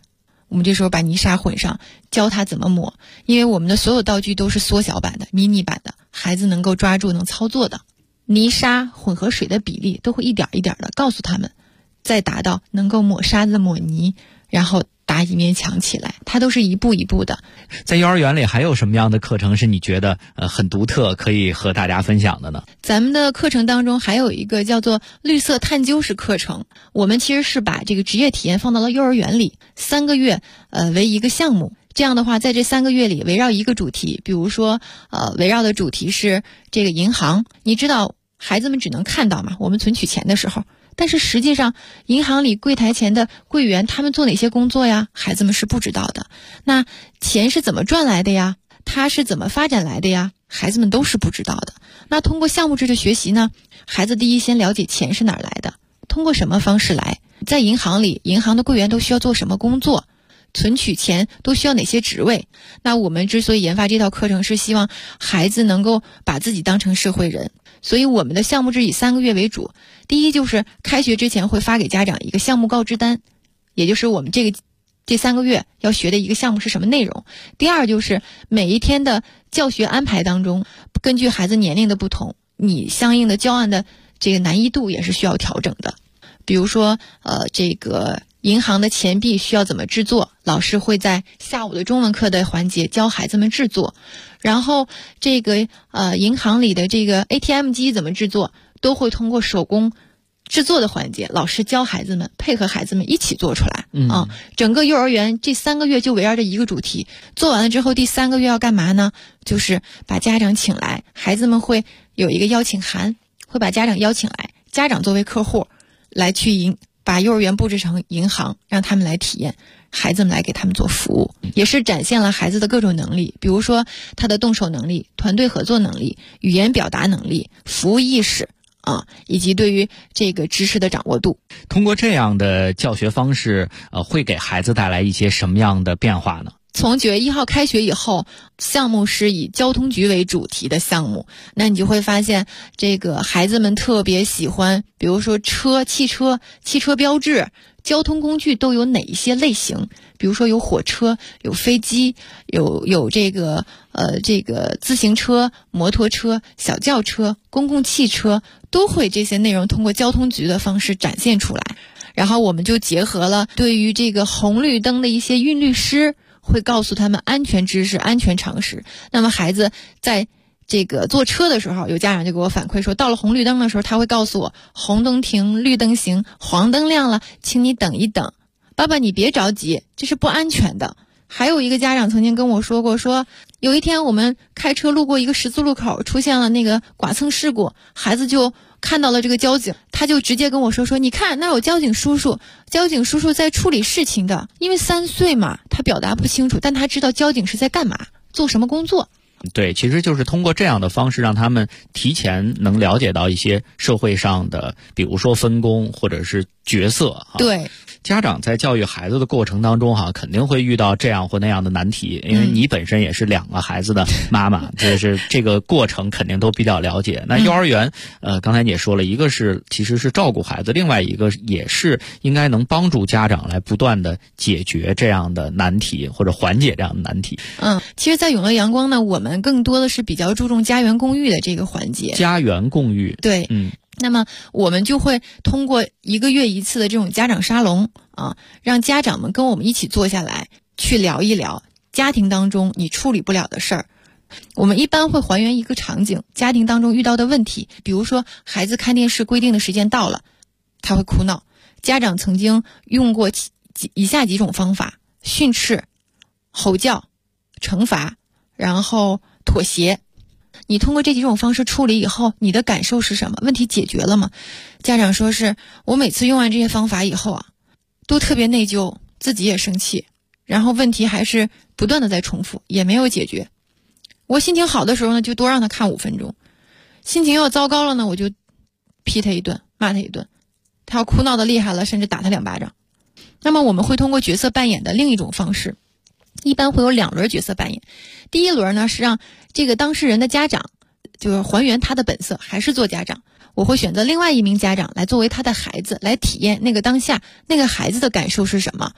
我们这时候把泥沙混上，教他怎么抹，因为我们的所有道具都是缩小版的、迷你版的，孩子能够抓住、能操作的。泥沙混合水的比例都会一点一点的告诉他们，再达到能够抹沙子、抹泥，然后打一面墙起来，它都是一步一步的。 在幼儿园里还有什么样的课程是你觉得很独特，可以和大家分享的呢？ 咱们的课程当中还有一个叫做绿色探究式课程，我们其实是把这个职业体验放到了幼儿园里，3个月为一个项目。这样的话，在这3个月里围绕一个主题，比如说围绕的主题是这个银行，你知道孩子们只能看到嘛，我们存取钱的时候，但是实际上银行里柜台前的柜员他们做哪些工作呀，孩子们是不知道的。那钱是怎么赚来的呀，它是怎么发展来的呀，孩子们都是不知道的。那通过项目制的学习呢，孩子第一先了解钱是哪儿来的，通过什么方式来，在银行里银行的柜员都需要做什么工作，存取钱都需要哪些职位。那我们之所以研发这套课程，是希望孩子能够把自己当成社会人，所以我们的项目制以3个月为主。第一就是开学之前会发给家长一个项目告知单，也就是我们这3个月要学的一个项目是什么内容。第二就是每一天的教学安排当中，根据孩子年龄的不同，你相应的教案的这个难易度也是需要调整的。比如说这个银行的钱币需要怎么制作，老师会在下午的中文课的环节教孩子们制作。然后这个银行里的这个 ATM 机怎么制作，都会通过手工制作的环节，老师教孩子们，配合孩子们一起做出来。整个幼儿园这3个月就围绕着一个主题，做完了之后第3个月要干嘛呢？就是把家长请来，孩子们会有一个邀请函，会把家长邀请来，家长作为客户来去把幼儿园布置成银行，让他们来体验，孩子们来给他们做服务，也是展现了孩子的各种能力，比如说他的动手能力、团队合作能力、语言表达能力、服务意识以及对于这个知识的掌握度。 通过这样的教学方式，会给孩子带来一些什么样的变化呢？ 从9月1号开学以后，项目是以交通局为主题的项目，那你就会发现这个孩子们特别喜欢，比如说汽车标志，交通工具都有哪一些类型，比如说有火车、有飞机、有这个自行车、摩托车、小轿车、公共汽车，都会这些内容通过交通局的方式展现出来。然后我们就结合了对于这个红绿灯的一些韵律诗，会告诉他们安全知识、安全常识。那么孩子在这个坐车的时候，有家长就给我反馈说，到了红绿灯的时候，他会告诉我红灯停，绿灯行，黄灯亮了，请你等一等，爸爸你别着急，这是不安全的。还有一个家长曾经跟我说过，说有一天我们开车路过一个十字路口，出现了那个剐蹭事故，孩子就看到了这个交警，他就直接跟我说你看那有交警叔叔在处理事情的。因为3岁嘛，他表达不清楚，但他知道交警是在干嘛，做什么工作。 对，其实就是通过这样的方式，让他们提前能了解到一些社会上的，比如说分工或者是角色。 对， 家长在教育孩子的过程当中肯定会遇到这样或那样的难题，因为你本身也是2个孩子的妈妈，就是这个过程肯定都比较了解。那幼儿园刚才你也说了，一个是其实是照顾孩子，另外一个也是应该能帮助家长来不断的解决这样的难题，或者缓解这样的难题。 其实在永乐阳光呢，我们更多的是比较注重家园共育的这个环节。 家园共育， 对，那么我们就会通过1个月1次的这种家长沙龙让家长们跟我们一起坐下来，去聊一聊家庭当中你处理不了的事儿。我们一般会还原一个场景，家庭当中遇到的问题，比如说孩子看电视规定的时间到了，他会哭闹，家长曾经用过以下几种方法：训斥、吼叫、惩罚，然后妥协。你通过这几种方式处理以后，你的感受是什么？问题解决了吗？家长说是我每次用完这些方法以后都特别内疚，自己也生气，然后问题还是不断的在重复，也没有解决。我心情好的时候呢，就多让他看5分钟，心情要糟糕了呢，我就批他一顿，骂他一顿，他要哭闹的厉害了，甚至打他2巴掌。那么我们会通过角色扮演的另一种方式，一般会有2轮角色扮演。第一轮呢是让这个当事人的家长就是还原他的本色，还是做家长，我会选择另外一名家长来作为他的孩子，来体验那个当下那个孩子的感受是什么。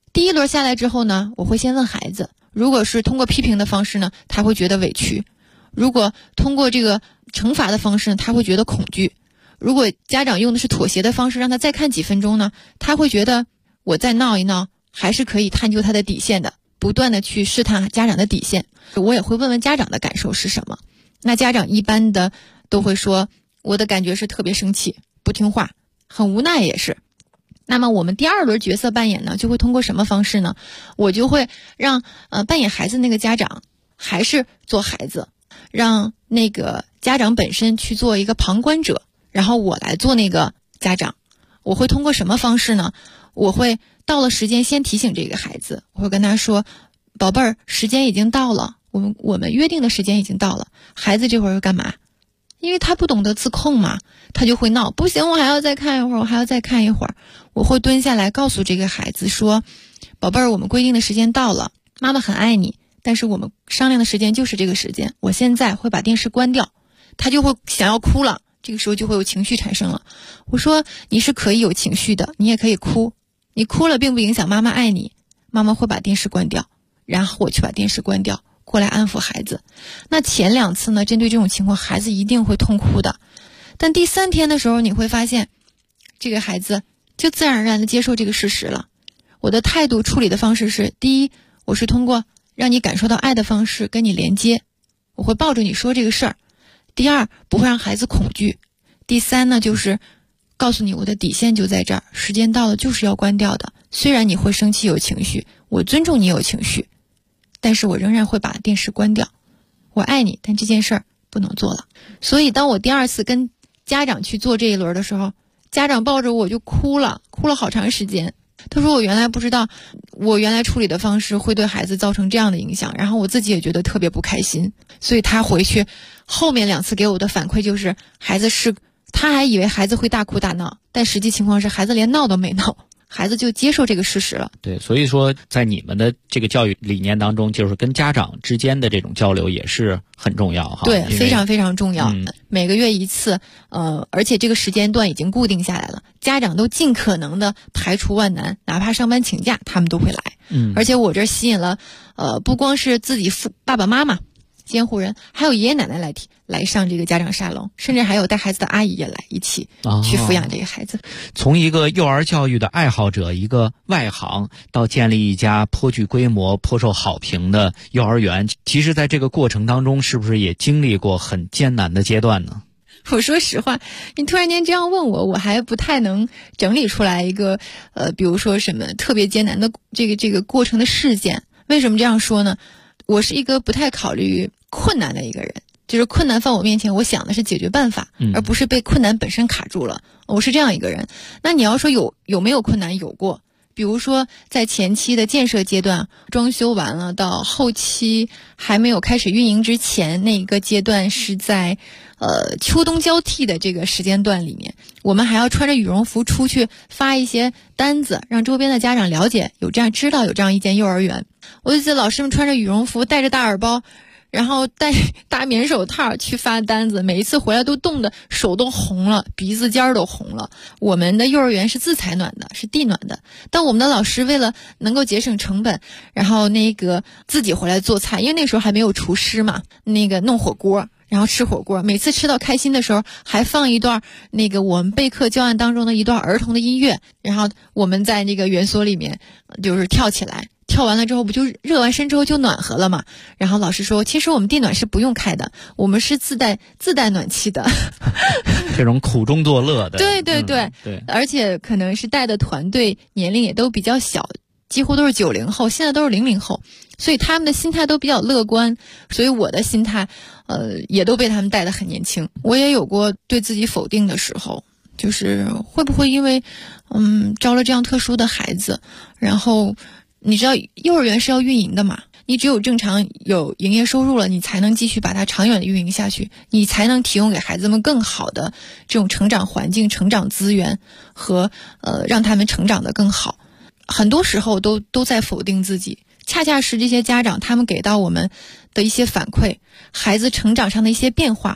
第一轮下来之后呢，我会先问孩子，如果是通过批评的方式呢，他会觉得委屈；如果通过这个惩罚的方式呢，他会觉得恐惧；如果家长用的是妥协的方式，让他再看几分钟呢，他会觉得我再闹一闹还是可以探究他的底线的，不断的去试探家长的底线。我也会问问家长的感受是什么。那家长一般的都会说，我的感觉是特别生气，不听话，很无奈也是。那么我们第二轮角色扮演呢，就会通过什么方式呢？我就会让扮演孩子那个家长还是做孩子，让那个家长本身去做一个旁观者，然后我来做那个家长。我会通过什么方式呢？我会到了时间先提醒这个孩子，我会跟他说，宝贝儿，时间已经到了，我们约定的时间已经到了。孩子这会儿又干嘛？因为他不懂得自控嘛，他就会闹，不行，我还要再看一会儿，我还要再看一会儿。我会蹲下来告诉这个孩子说，宝贝儿，我们规定的时间到了，妈妈很爱你，但是我们商量的时间就是这个时间，我现在会把电视关掉。他就会想要哭了，这个时候就会有情绪产生了。我说，你是可以有情绪的，你也可以哭，你哭了并不影响妈妈爱你，妈妈会把电视关掉，然后我去把电视关掉，过来安抚孩子。那前2次呢，针对这种情况，孩子一定会痛哭的。但第3天的时候，你会发现这个孩子就自然而然的接受这个事实了。我的态度处理的方式是，第一，我是通过让你感受到爱的方式跟你连接，我会抱着你说这个事儿。第二，不会让孩子恐惧。第3呢，就是告诉你我的底线就在这儿，时间到了就是要关掉的。虽然你会生气有情绪，我尊重你有情绪，但是我仍然会把电视关掉。我爱你，但这件事儿不能做了。所以当我第2次跟家长去做这一轮的时候，家长抱着我就哭了好长时间。他说，我原来不知道，我原来处理的方式会对孩子造成这样的影响，然后我自己也觉得特别不开心。所以他回去后面2次给我的反馈就是，他还以为孩子会大哭大闹，但实际情况是孩子连闹都没闹，孩子就接受这个事实了。 对，所以说在你们的这个教育理念当中，就是跟家长之间的这种交流也是很重要哈。 对，非常非常重要。每个月1次，而且这个时间段已经固定下来了，家长都尽可能的排除万难，哪怕上班请假，他们都会来。而且我这吸引了，不光是自己爸爸妈妈、监护人，还有爷爷奶奶来上这个家长沙龙，甚至还有带孩子的阿姨也来一起去抚养这个孩子。 从一个幼儿教育的爱好者，一个外行，到建立一家颇具规模、颇受好评的幼儿园，其实在这个过程当中，是不是也经历过很艰难的阶段呢？ 我说实话，你突然间这样问我还不太能整理出来一个比如说什么特别艰难的这个过程的事件。为什么这样说呢？我是一个不太考虑困难的一个人，就是困难放我面前，我想的是解决办法，而不是被困难本身卡住了。我是这样一个人。那你要说有没有困难？有过。比如说在前期的建设阶段，装修完了，到后期还没有开始运营之前，那个阶段是在秋冬交替的这个时间段里面，我们还要穿着羽绒服出去发一些单子，让周边的家长了解知道有这样一间幼儿园。我就记得老师们穿着羽绒服，戴着大耳包，然后戴大棉手套去发单子，每一次回来都冻得手都红了，鼻子尖儿都红了。我们的幼儿园是自采暖的，是地暖的，但我们的老师为了能够节省成本，然后自己回来做菜，因为那时候还没有厨师嘛，弄火锅，然后吃火锅，每次吃到开心的时候还放一段我们备课教案当中的一段儿童的音乐，然后我们在那个园所里面就是跳起来，跳完了之后不就热完身之后就暖和了嘛。然后老师说，其实我们地暖是不用开的，我们是自带暖气的。 这种苦中作乐的。 对对对， 对， 而且可能是带的团队年龄也都比较小，几乎都是90后，现在都是00后，所以他们的心态都比较乐观，所以我的心态也都被他们带得很年轻。我也有过对自己否定的时候，就是会不会因为招了这样特殊的孩子，然后你知道幼儿园是要运营的嘛，你只有正常有营业收入了，你才能继续把它长远的运营下去，你才能提供给孩子们更好的这种成长环境、成长资源和让他们成长得更好。很多时候都在否定自己，恰恰是这些家长他们给到我们的一些反馈，孩子成长上的一些变化，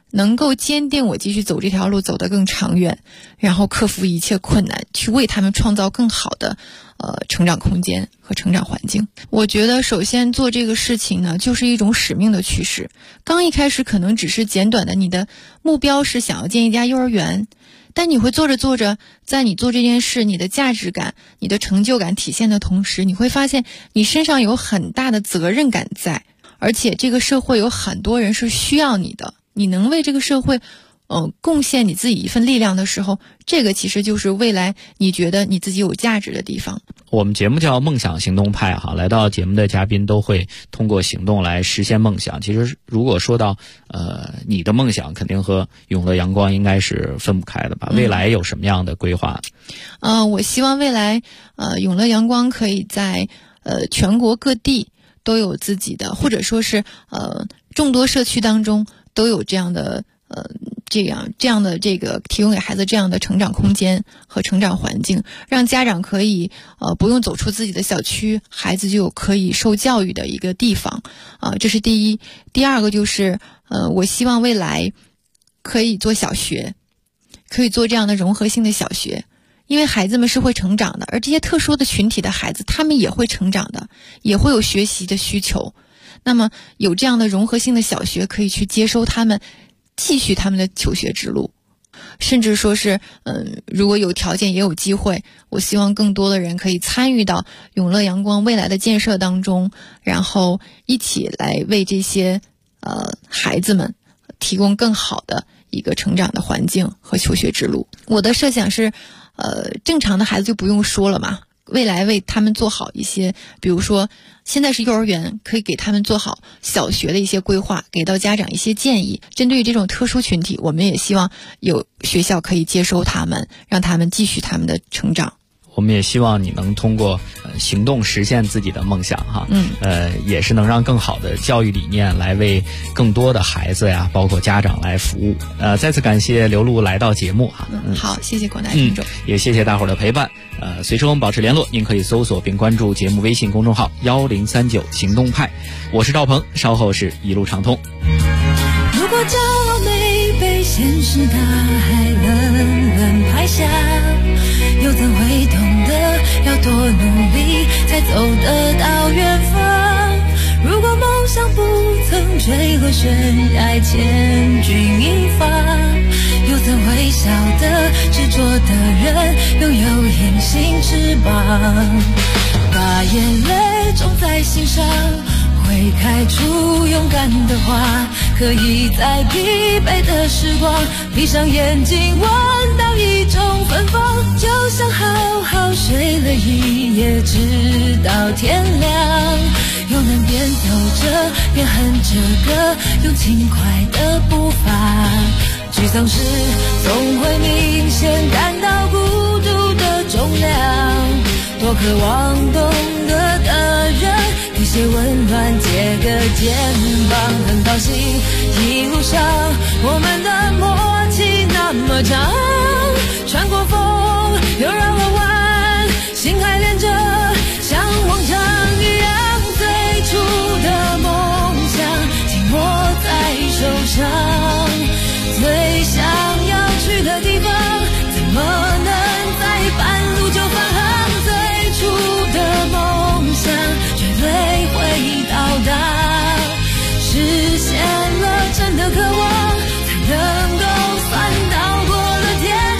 能够坚定我继续走这条路走得更长远，然后克服一切困难，去为他们创造更好的成长空间和成长环境。我觉得首先做这个事情呢，就是一种使命的趋势。刚一开始可能只是简短的，你的目标是想要建一家幼儿园，但你会做着做着，在你做这件事，你的价值感、你的成就感体现的同时，你会发现你身上有很大的责任感在，而且这个社会有很多人是需要你的，你能为这个社会贡献你自己一份力量的时候，这个其实就是未来你觉得你自己有价值的地方。 我们节目叫梦想行动派哈，来到节目的嘉宾都会通过行动来实现梦想。其实如果说到你的梦想，肯定和永乐阳光应该是分不开的吧？未来有什么样的规划？ 我希望未来永乐阳光可以在全国各地都有自己的，或者说是众多社区当中都有这样的这样的这个提供给孩子这样的成长空间和成长环境，让家长可以不用走出自己的小区，孩子就有可以受教育的一个地方这是第一。第二个就是我希望未来可以做小学，可以做这样的融合性的小学，因为孩子们是会成长的，而这些特殊的群体的孩子他们也会成长的，也会有学习的需求。那么有这样的融合性的小学可以去接收他们，继续他们的求学之路，甚至说是如果有条件也有机会，我希望更多的人可以参与到永乐阳光未来的建设当中，然后一起来为这些孩子们提供更好的一个成长的环境和求学之路。我的设想是正常的孩子就不用说了嘛，未来为他们做好一些，比如说现在是幼儿园，可以给他们做好小学的一些规划，给到家长一些建议。针对于这种特殊群体，我们也希望有学校可以接收他们，让他们继续他们的成长。 我们也希望你能通过行动实现自己的梦想哈，也是能让更好的教育理念来为更多的孩子呀，包括家长来服务。再次感谢刘璐来到节目哈。 好，谢谢广大听众， 也谢谢大伙儿的陪伴。随时我们保持联络，您可以搜索并关注节目微信公众号1039行动派。我是赵鹏，稍后是一路畅通。 如果骄傲没被现实大海冷冷拍下，又怎会懂得要多努力才走得到远方？如果梦想不曾坠落悬崖千钧一发，又怎会晓得执着的人拥有隐形翅膀？把眼泪种在心上，会开出勇敢的花，可以在疲惫的时光闭上眼睛闻到一种芬芳，就像好好睡了一夜直到天亮，又能边走着边哼着歌，用轻快的步伐。沮丧时总会明显感到孤独的重量，多渴望懂得的人给些温暖，借个肩膀。很高兴一路上我们的默契那么长，穿过风又绕了弯，心还连着像往常一样，最初的梦想紧握在手上，最想要去的地方怎么能在半路就返航？最初的梦想绝对会到达，实现了真的渴望，才能够算到过了天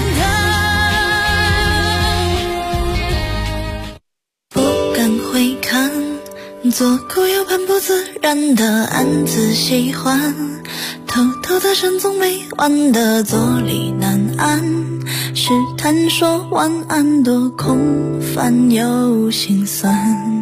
堂。不敢回看，左顾右盼不自然的暗自喜欢，偷偷的神总没完的坐立难安，试探说晚安多空泛又心酸，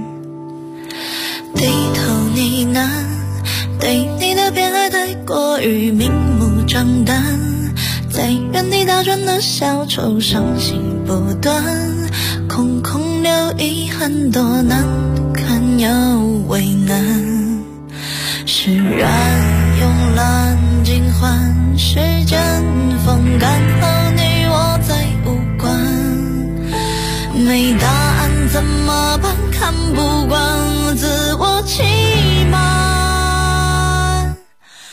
低头呢喃，对你的偏爱太过于明目张胆，在原地打转的小丑伤心不断，空空留遗憾多难堪又为难，释然慵懒尽欢，时间风干后你我再无关，没答案怎么办？看不惯自我欺瞒，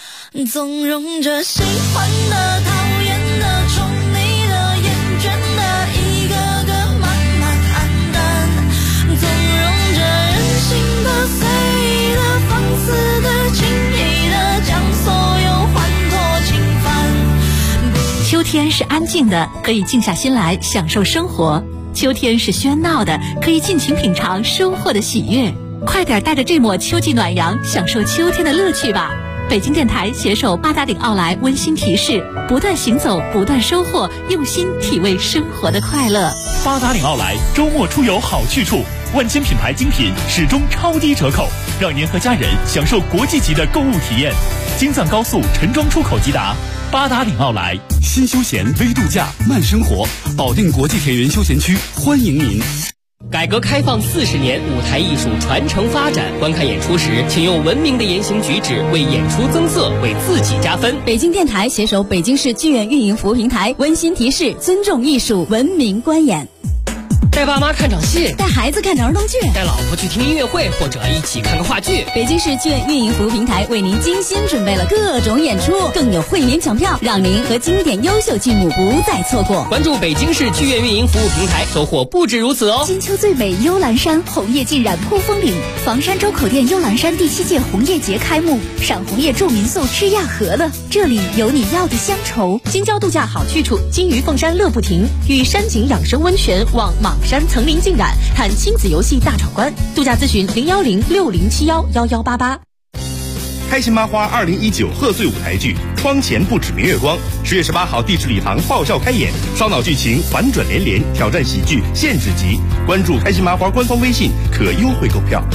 纵容着喜欢的、讨厌的、宠你的、厌倦的，一个个慢慢黯淡，纵容着任性的、随意的、放肆的、轻易的，将所有欢脱侵犯。 秋天是安静的，可以静下心来享受生活；秋天是喧闹的，可以尽情品尝收获的喜悦。快点带着这抹秋季暖阳，享受秋天的乐趣吧！北京电台携手八达岭奥莱温馨提示：不断行走，不断收获，用心体味生活的快乐。 八达岭奥莱周末出游好去处，万千品牌精品始终超低折扣，让您和家人享受国际级的购物体验。京藏高速陈庄出口即达，八达岭奥莱。 新休闲微度假慢生活，保定国际田园休闲区欢迎您。 改革开放40年，舞台艺术传承发展。观看演出时，请用文明的言行举止为演出增色，为自己加分。 北京电台携手北京市剧院运营服务平台温馨提示：尊重艺术，文明观演。 带爸妈看场戏， 带孩子看场儿童剧， 带老婆去听音乐会，或者一起看个话剧。 北京市剧院运营服务平台为您精心准备了各种演出，更有会员抢票，让您和经典优秀剧目不再错过。 关注北京市剧院运营服务平台，收获不止如此哦！ 金秋最美幽兰山，红叶浸染扑风岭。房山周口店幽兰山第7届红叶节开幕，赏红叶助民宿吃亚河了，这里有你要的乡愁。 京郊度假好去处，金鱼凤山乐不停，与山景养生温泉望莽山层林浸染，探亲子游戏大闯关。度假咨询01060711188。 开心麻花2019贺岁舞台剧《窗前不止明月光》10月18号地质礼堂爆笑开演，烧脑剧情反转连连，挑战喜剧限制级。关注开心麻花官方微信可优惠购票。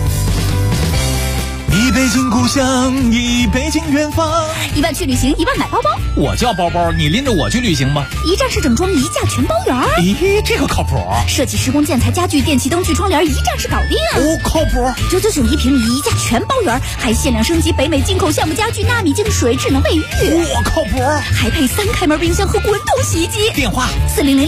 一北京故乡，一北京远方。 1万去旅行，1万买包包。 我叫包包，你拎着我去旅行吧。 一站式整装，一价全包圆。 咦，这个靠谱。 设计施工建材家具电器灯具窗帘，一站式搞定。 哦，靠谱。 999一平米，一价全包圆，还限量升级北美进口橡木家具、纳米净水、智能卫浴。 我靠谱。 还配3开门冰箱和滚筒洗衣机。 电话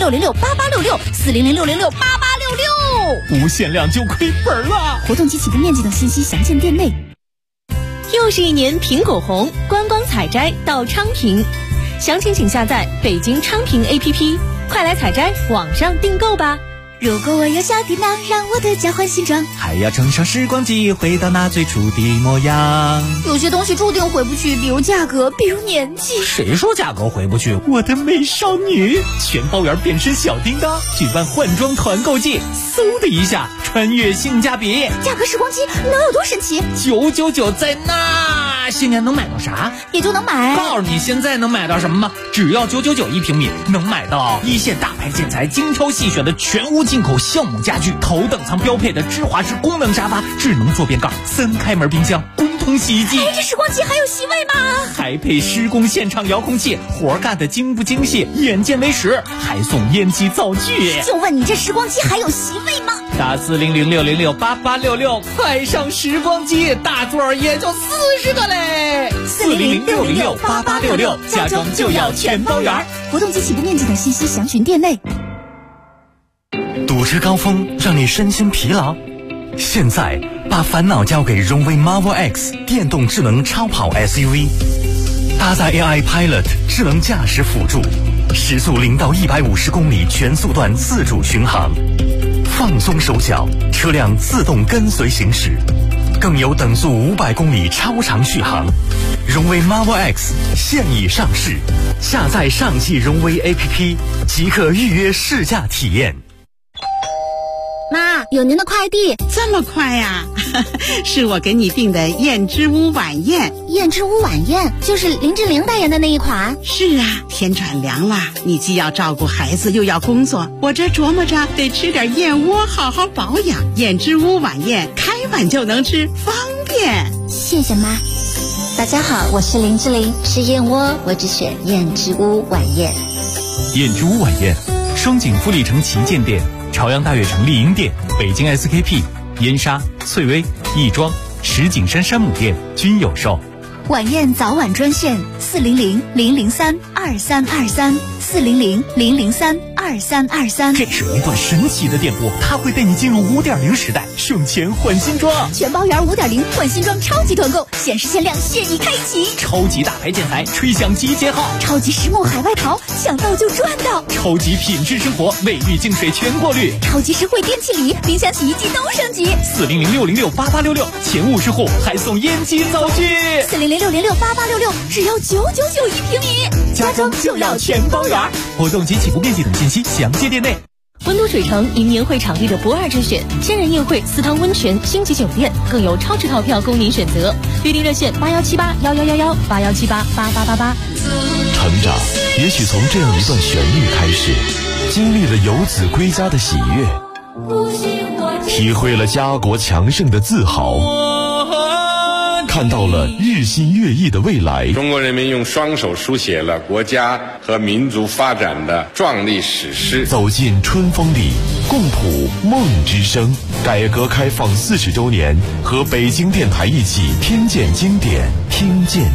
400668866，400668866。 无限量就亏本了。 活动及启动面积等信息详见店内。 又是一年苹果红，观光采摘到昌平，详情请下载北京昌平 APP， 快来采摘，网上订购吧。 如果我有小叮当，让我的交换形状， 还要乘上时光机，回到那最初的模样。 有些东西注定回不去，比如价格，比如年纪。 谁说价格回不去？我的美少女，全包圆变身小叮当，举办换装团购季，嗖的一下穿越性价比。 价格时光机能有多神奇 ？999在那，现在能买到啥？ 也就能买。 告诉你现在能买到什么吧，只要999一平米，能买到一线大牌建材精挑细选的全屋进口橡木家具，头等舱标配的芝华士功能沙发，智能坐便盖，3开门冰箱，滚筒洗衣机。 这时光机还有席位吗？ 还配施工现场遥控器，活干的精不精细，眼见为实，还送烟机灶具。 就问你这时光机还有席位吗？ 打40060688866，快上时光机，大座也就40个嘞。40060688866，家装就要全包圆。 活动及启动面积等信息详询店内。 堵车高峰让你身心疲劳，现在把烦恼交给荣威 Marvel X 电动智能超跑 SUV， 搭载 AI Pilot 智能驾驶辅助，时速0到150公里全速段自主巡航，放松手脚，车辆自动跟随行驶，更有等速500公里超长续航。荣威 Marvel X 现已上市，下载上汽荣威 APP 即可预约试驾体验。 妈，有您的快递。 这么快呀？是我给你订的燕之屋晚宴。 燕之屋晚宴就是林志玲代言的那一款。 是啊，天转凉了，你既要照顾孩子又要工作，我这琢磨着得吃点燕窝好好保养。燕之屋晚宴开碗就能吃，方便。 谢谢妈。大家好，我是林志玲，吃燕窝我只选燕之屋晚宴。 燕之屋晚宴，双井富力城旗舰店、朝阳大悦城丽婴店、北京 SKP、燕莎、翠微、亦庄、石景山山姆店均有售。 晚宴早晚专线400-003-2323，400-003-2323。 2323。 这是一段神奇的电波，它会带你进入5.0时代，省钱换新装。 全包圆5.0换新装超级团购，限时限量现已开启。 超级大牌建材吹响集结号， 超级实木海外淘抢到就赚到， 超级品质生活卫浴净水全过滤， 超级实惠电器礼，冰箱洗衣机都升级。 400-606-8866，前50户还送烟机灶具。 400-606-8866，只要999一平米， 家装就要全包圆。活动及起步面积等信息详见店内。 温都水城因年会场地的不二之选，千人宴会、4汤温泉、星级酒店，更有超值套票供您选择。预订热线8178111181788888。 成长也许从这样一段旋律开始，经历了游子归家的喜悦，体会了家国强盛的自豪，看到了日新月异的未来。 中国人民用双手书写了国家和民族发展的壮丽史诗。 走进春风里，共谱梦之声。改革开放40周年，和北京电台一起听见经典，听见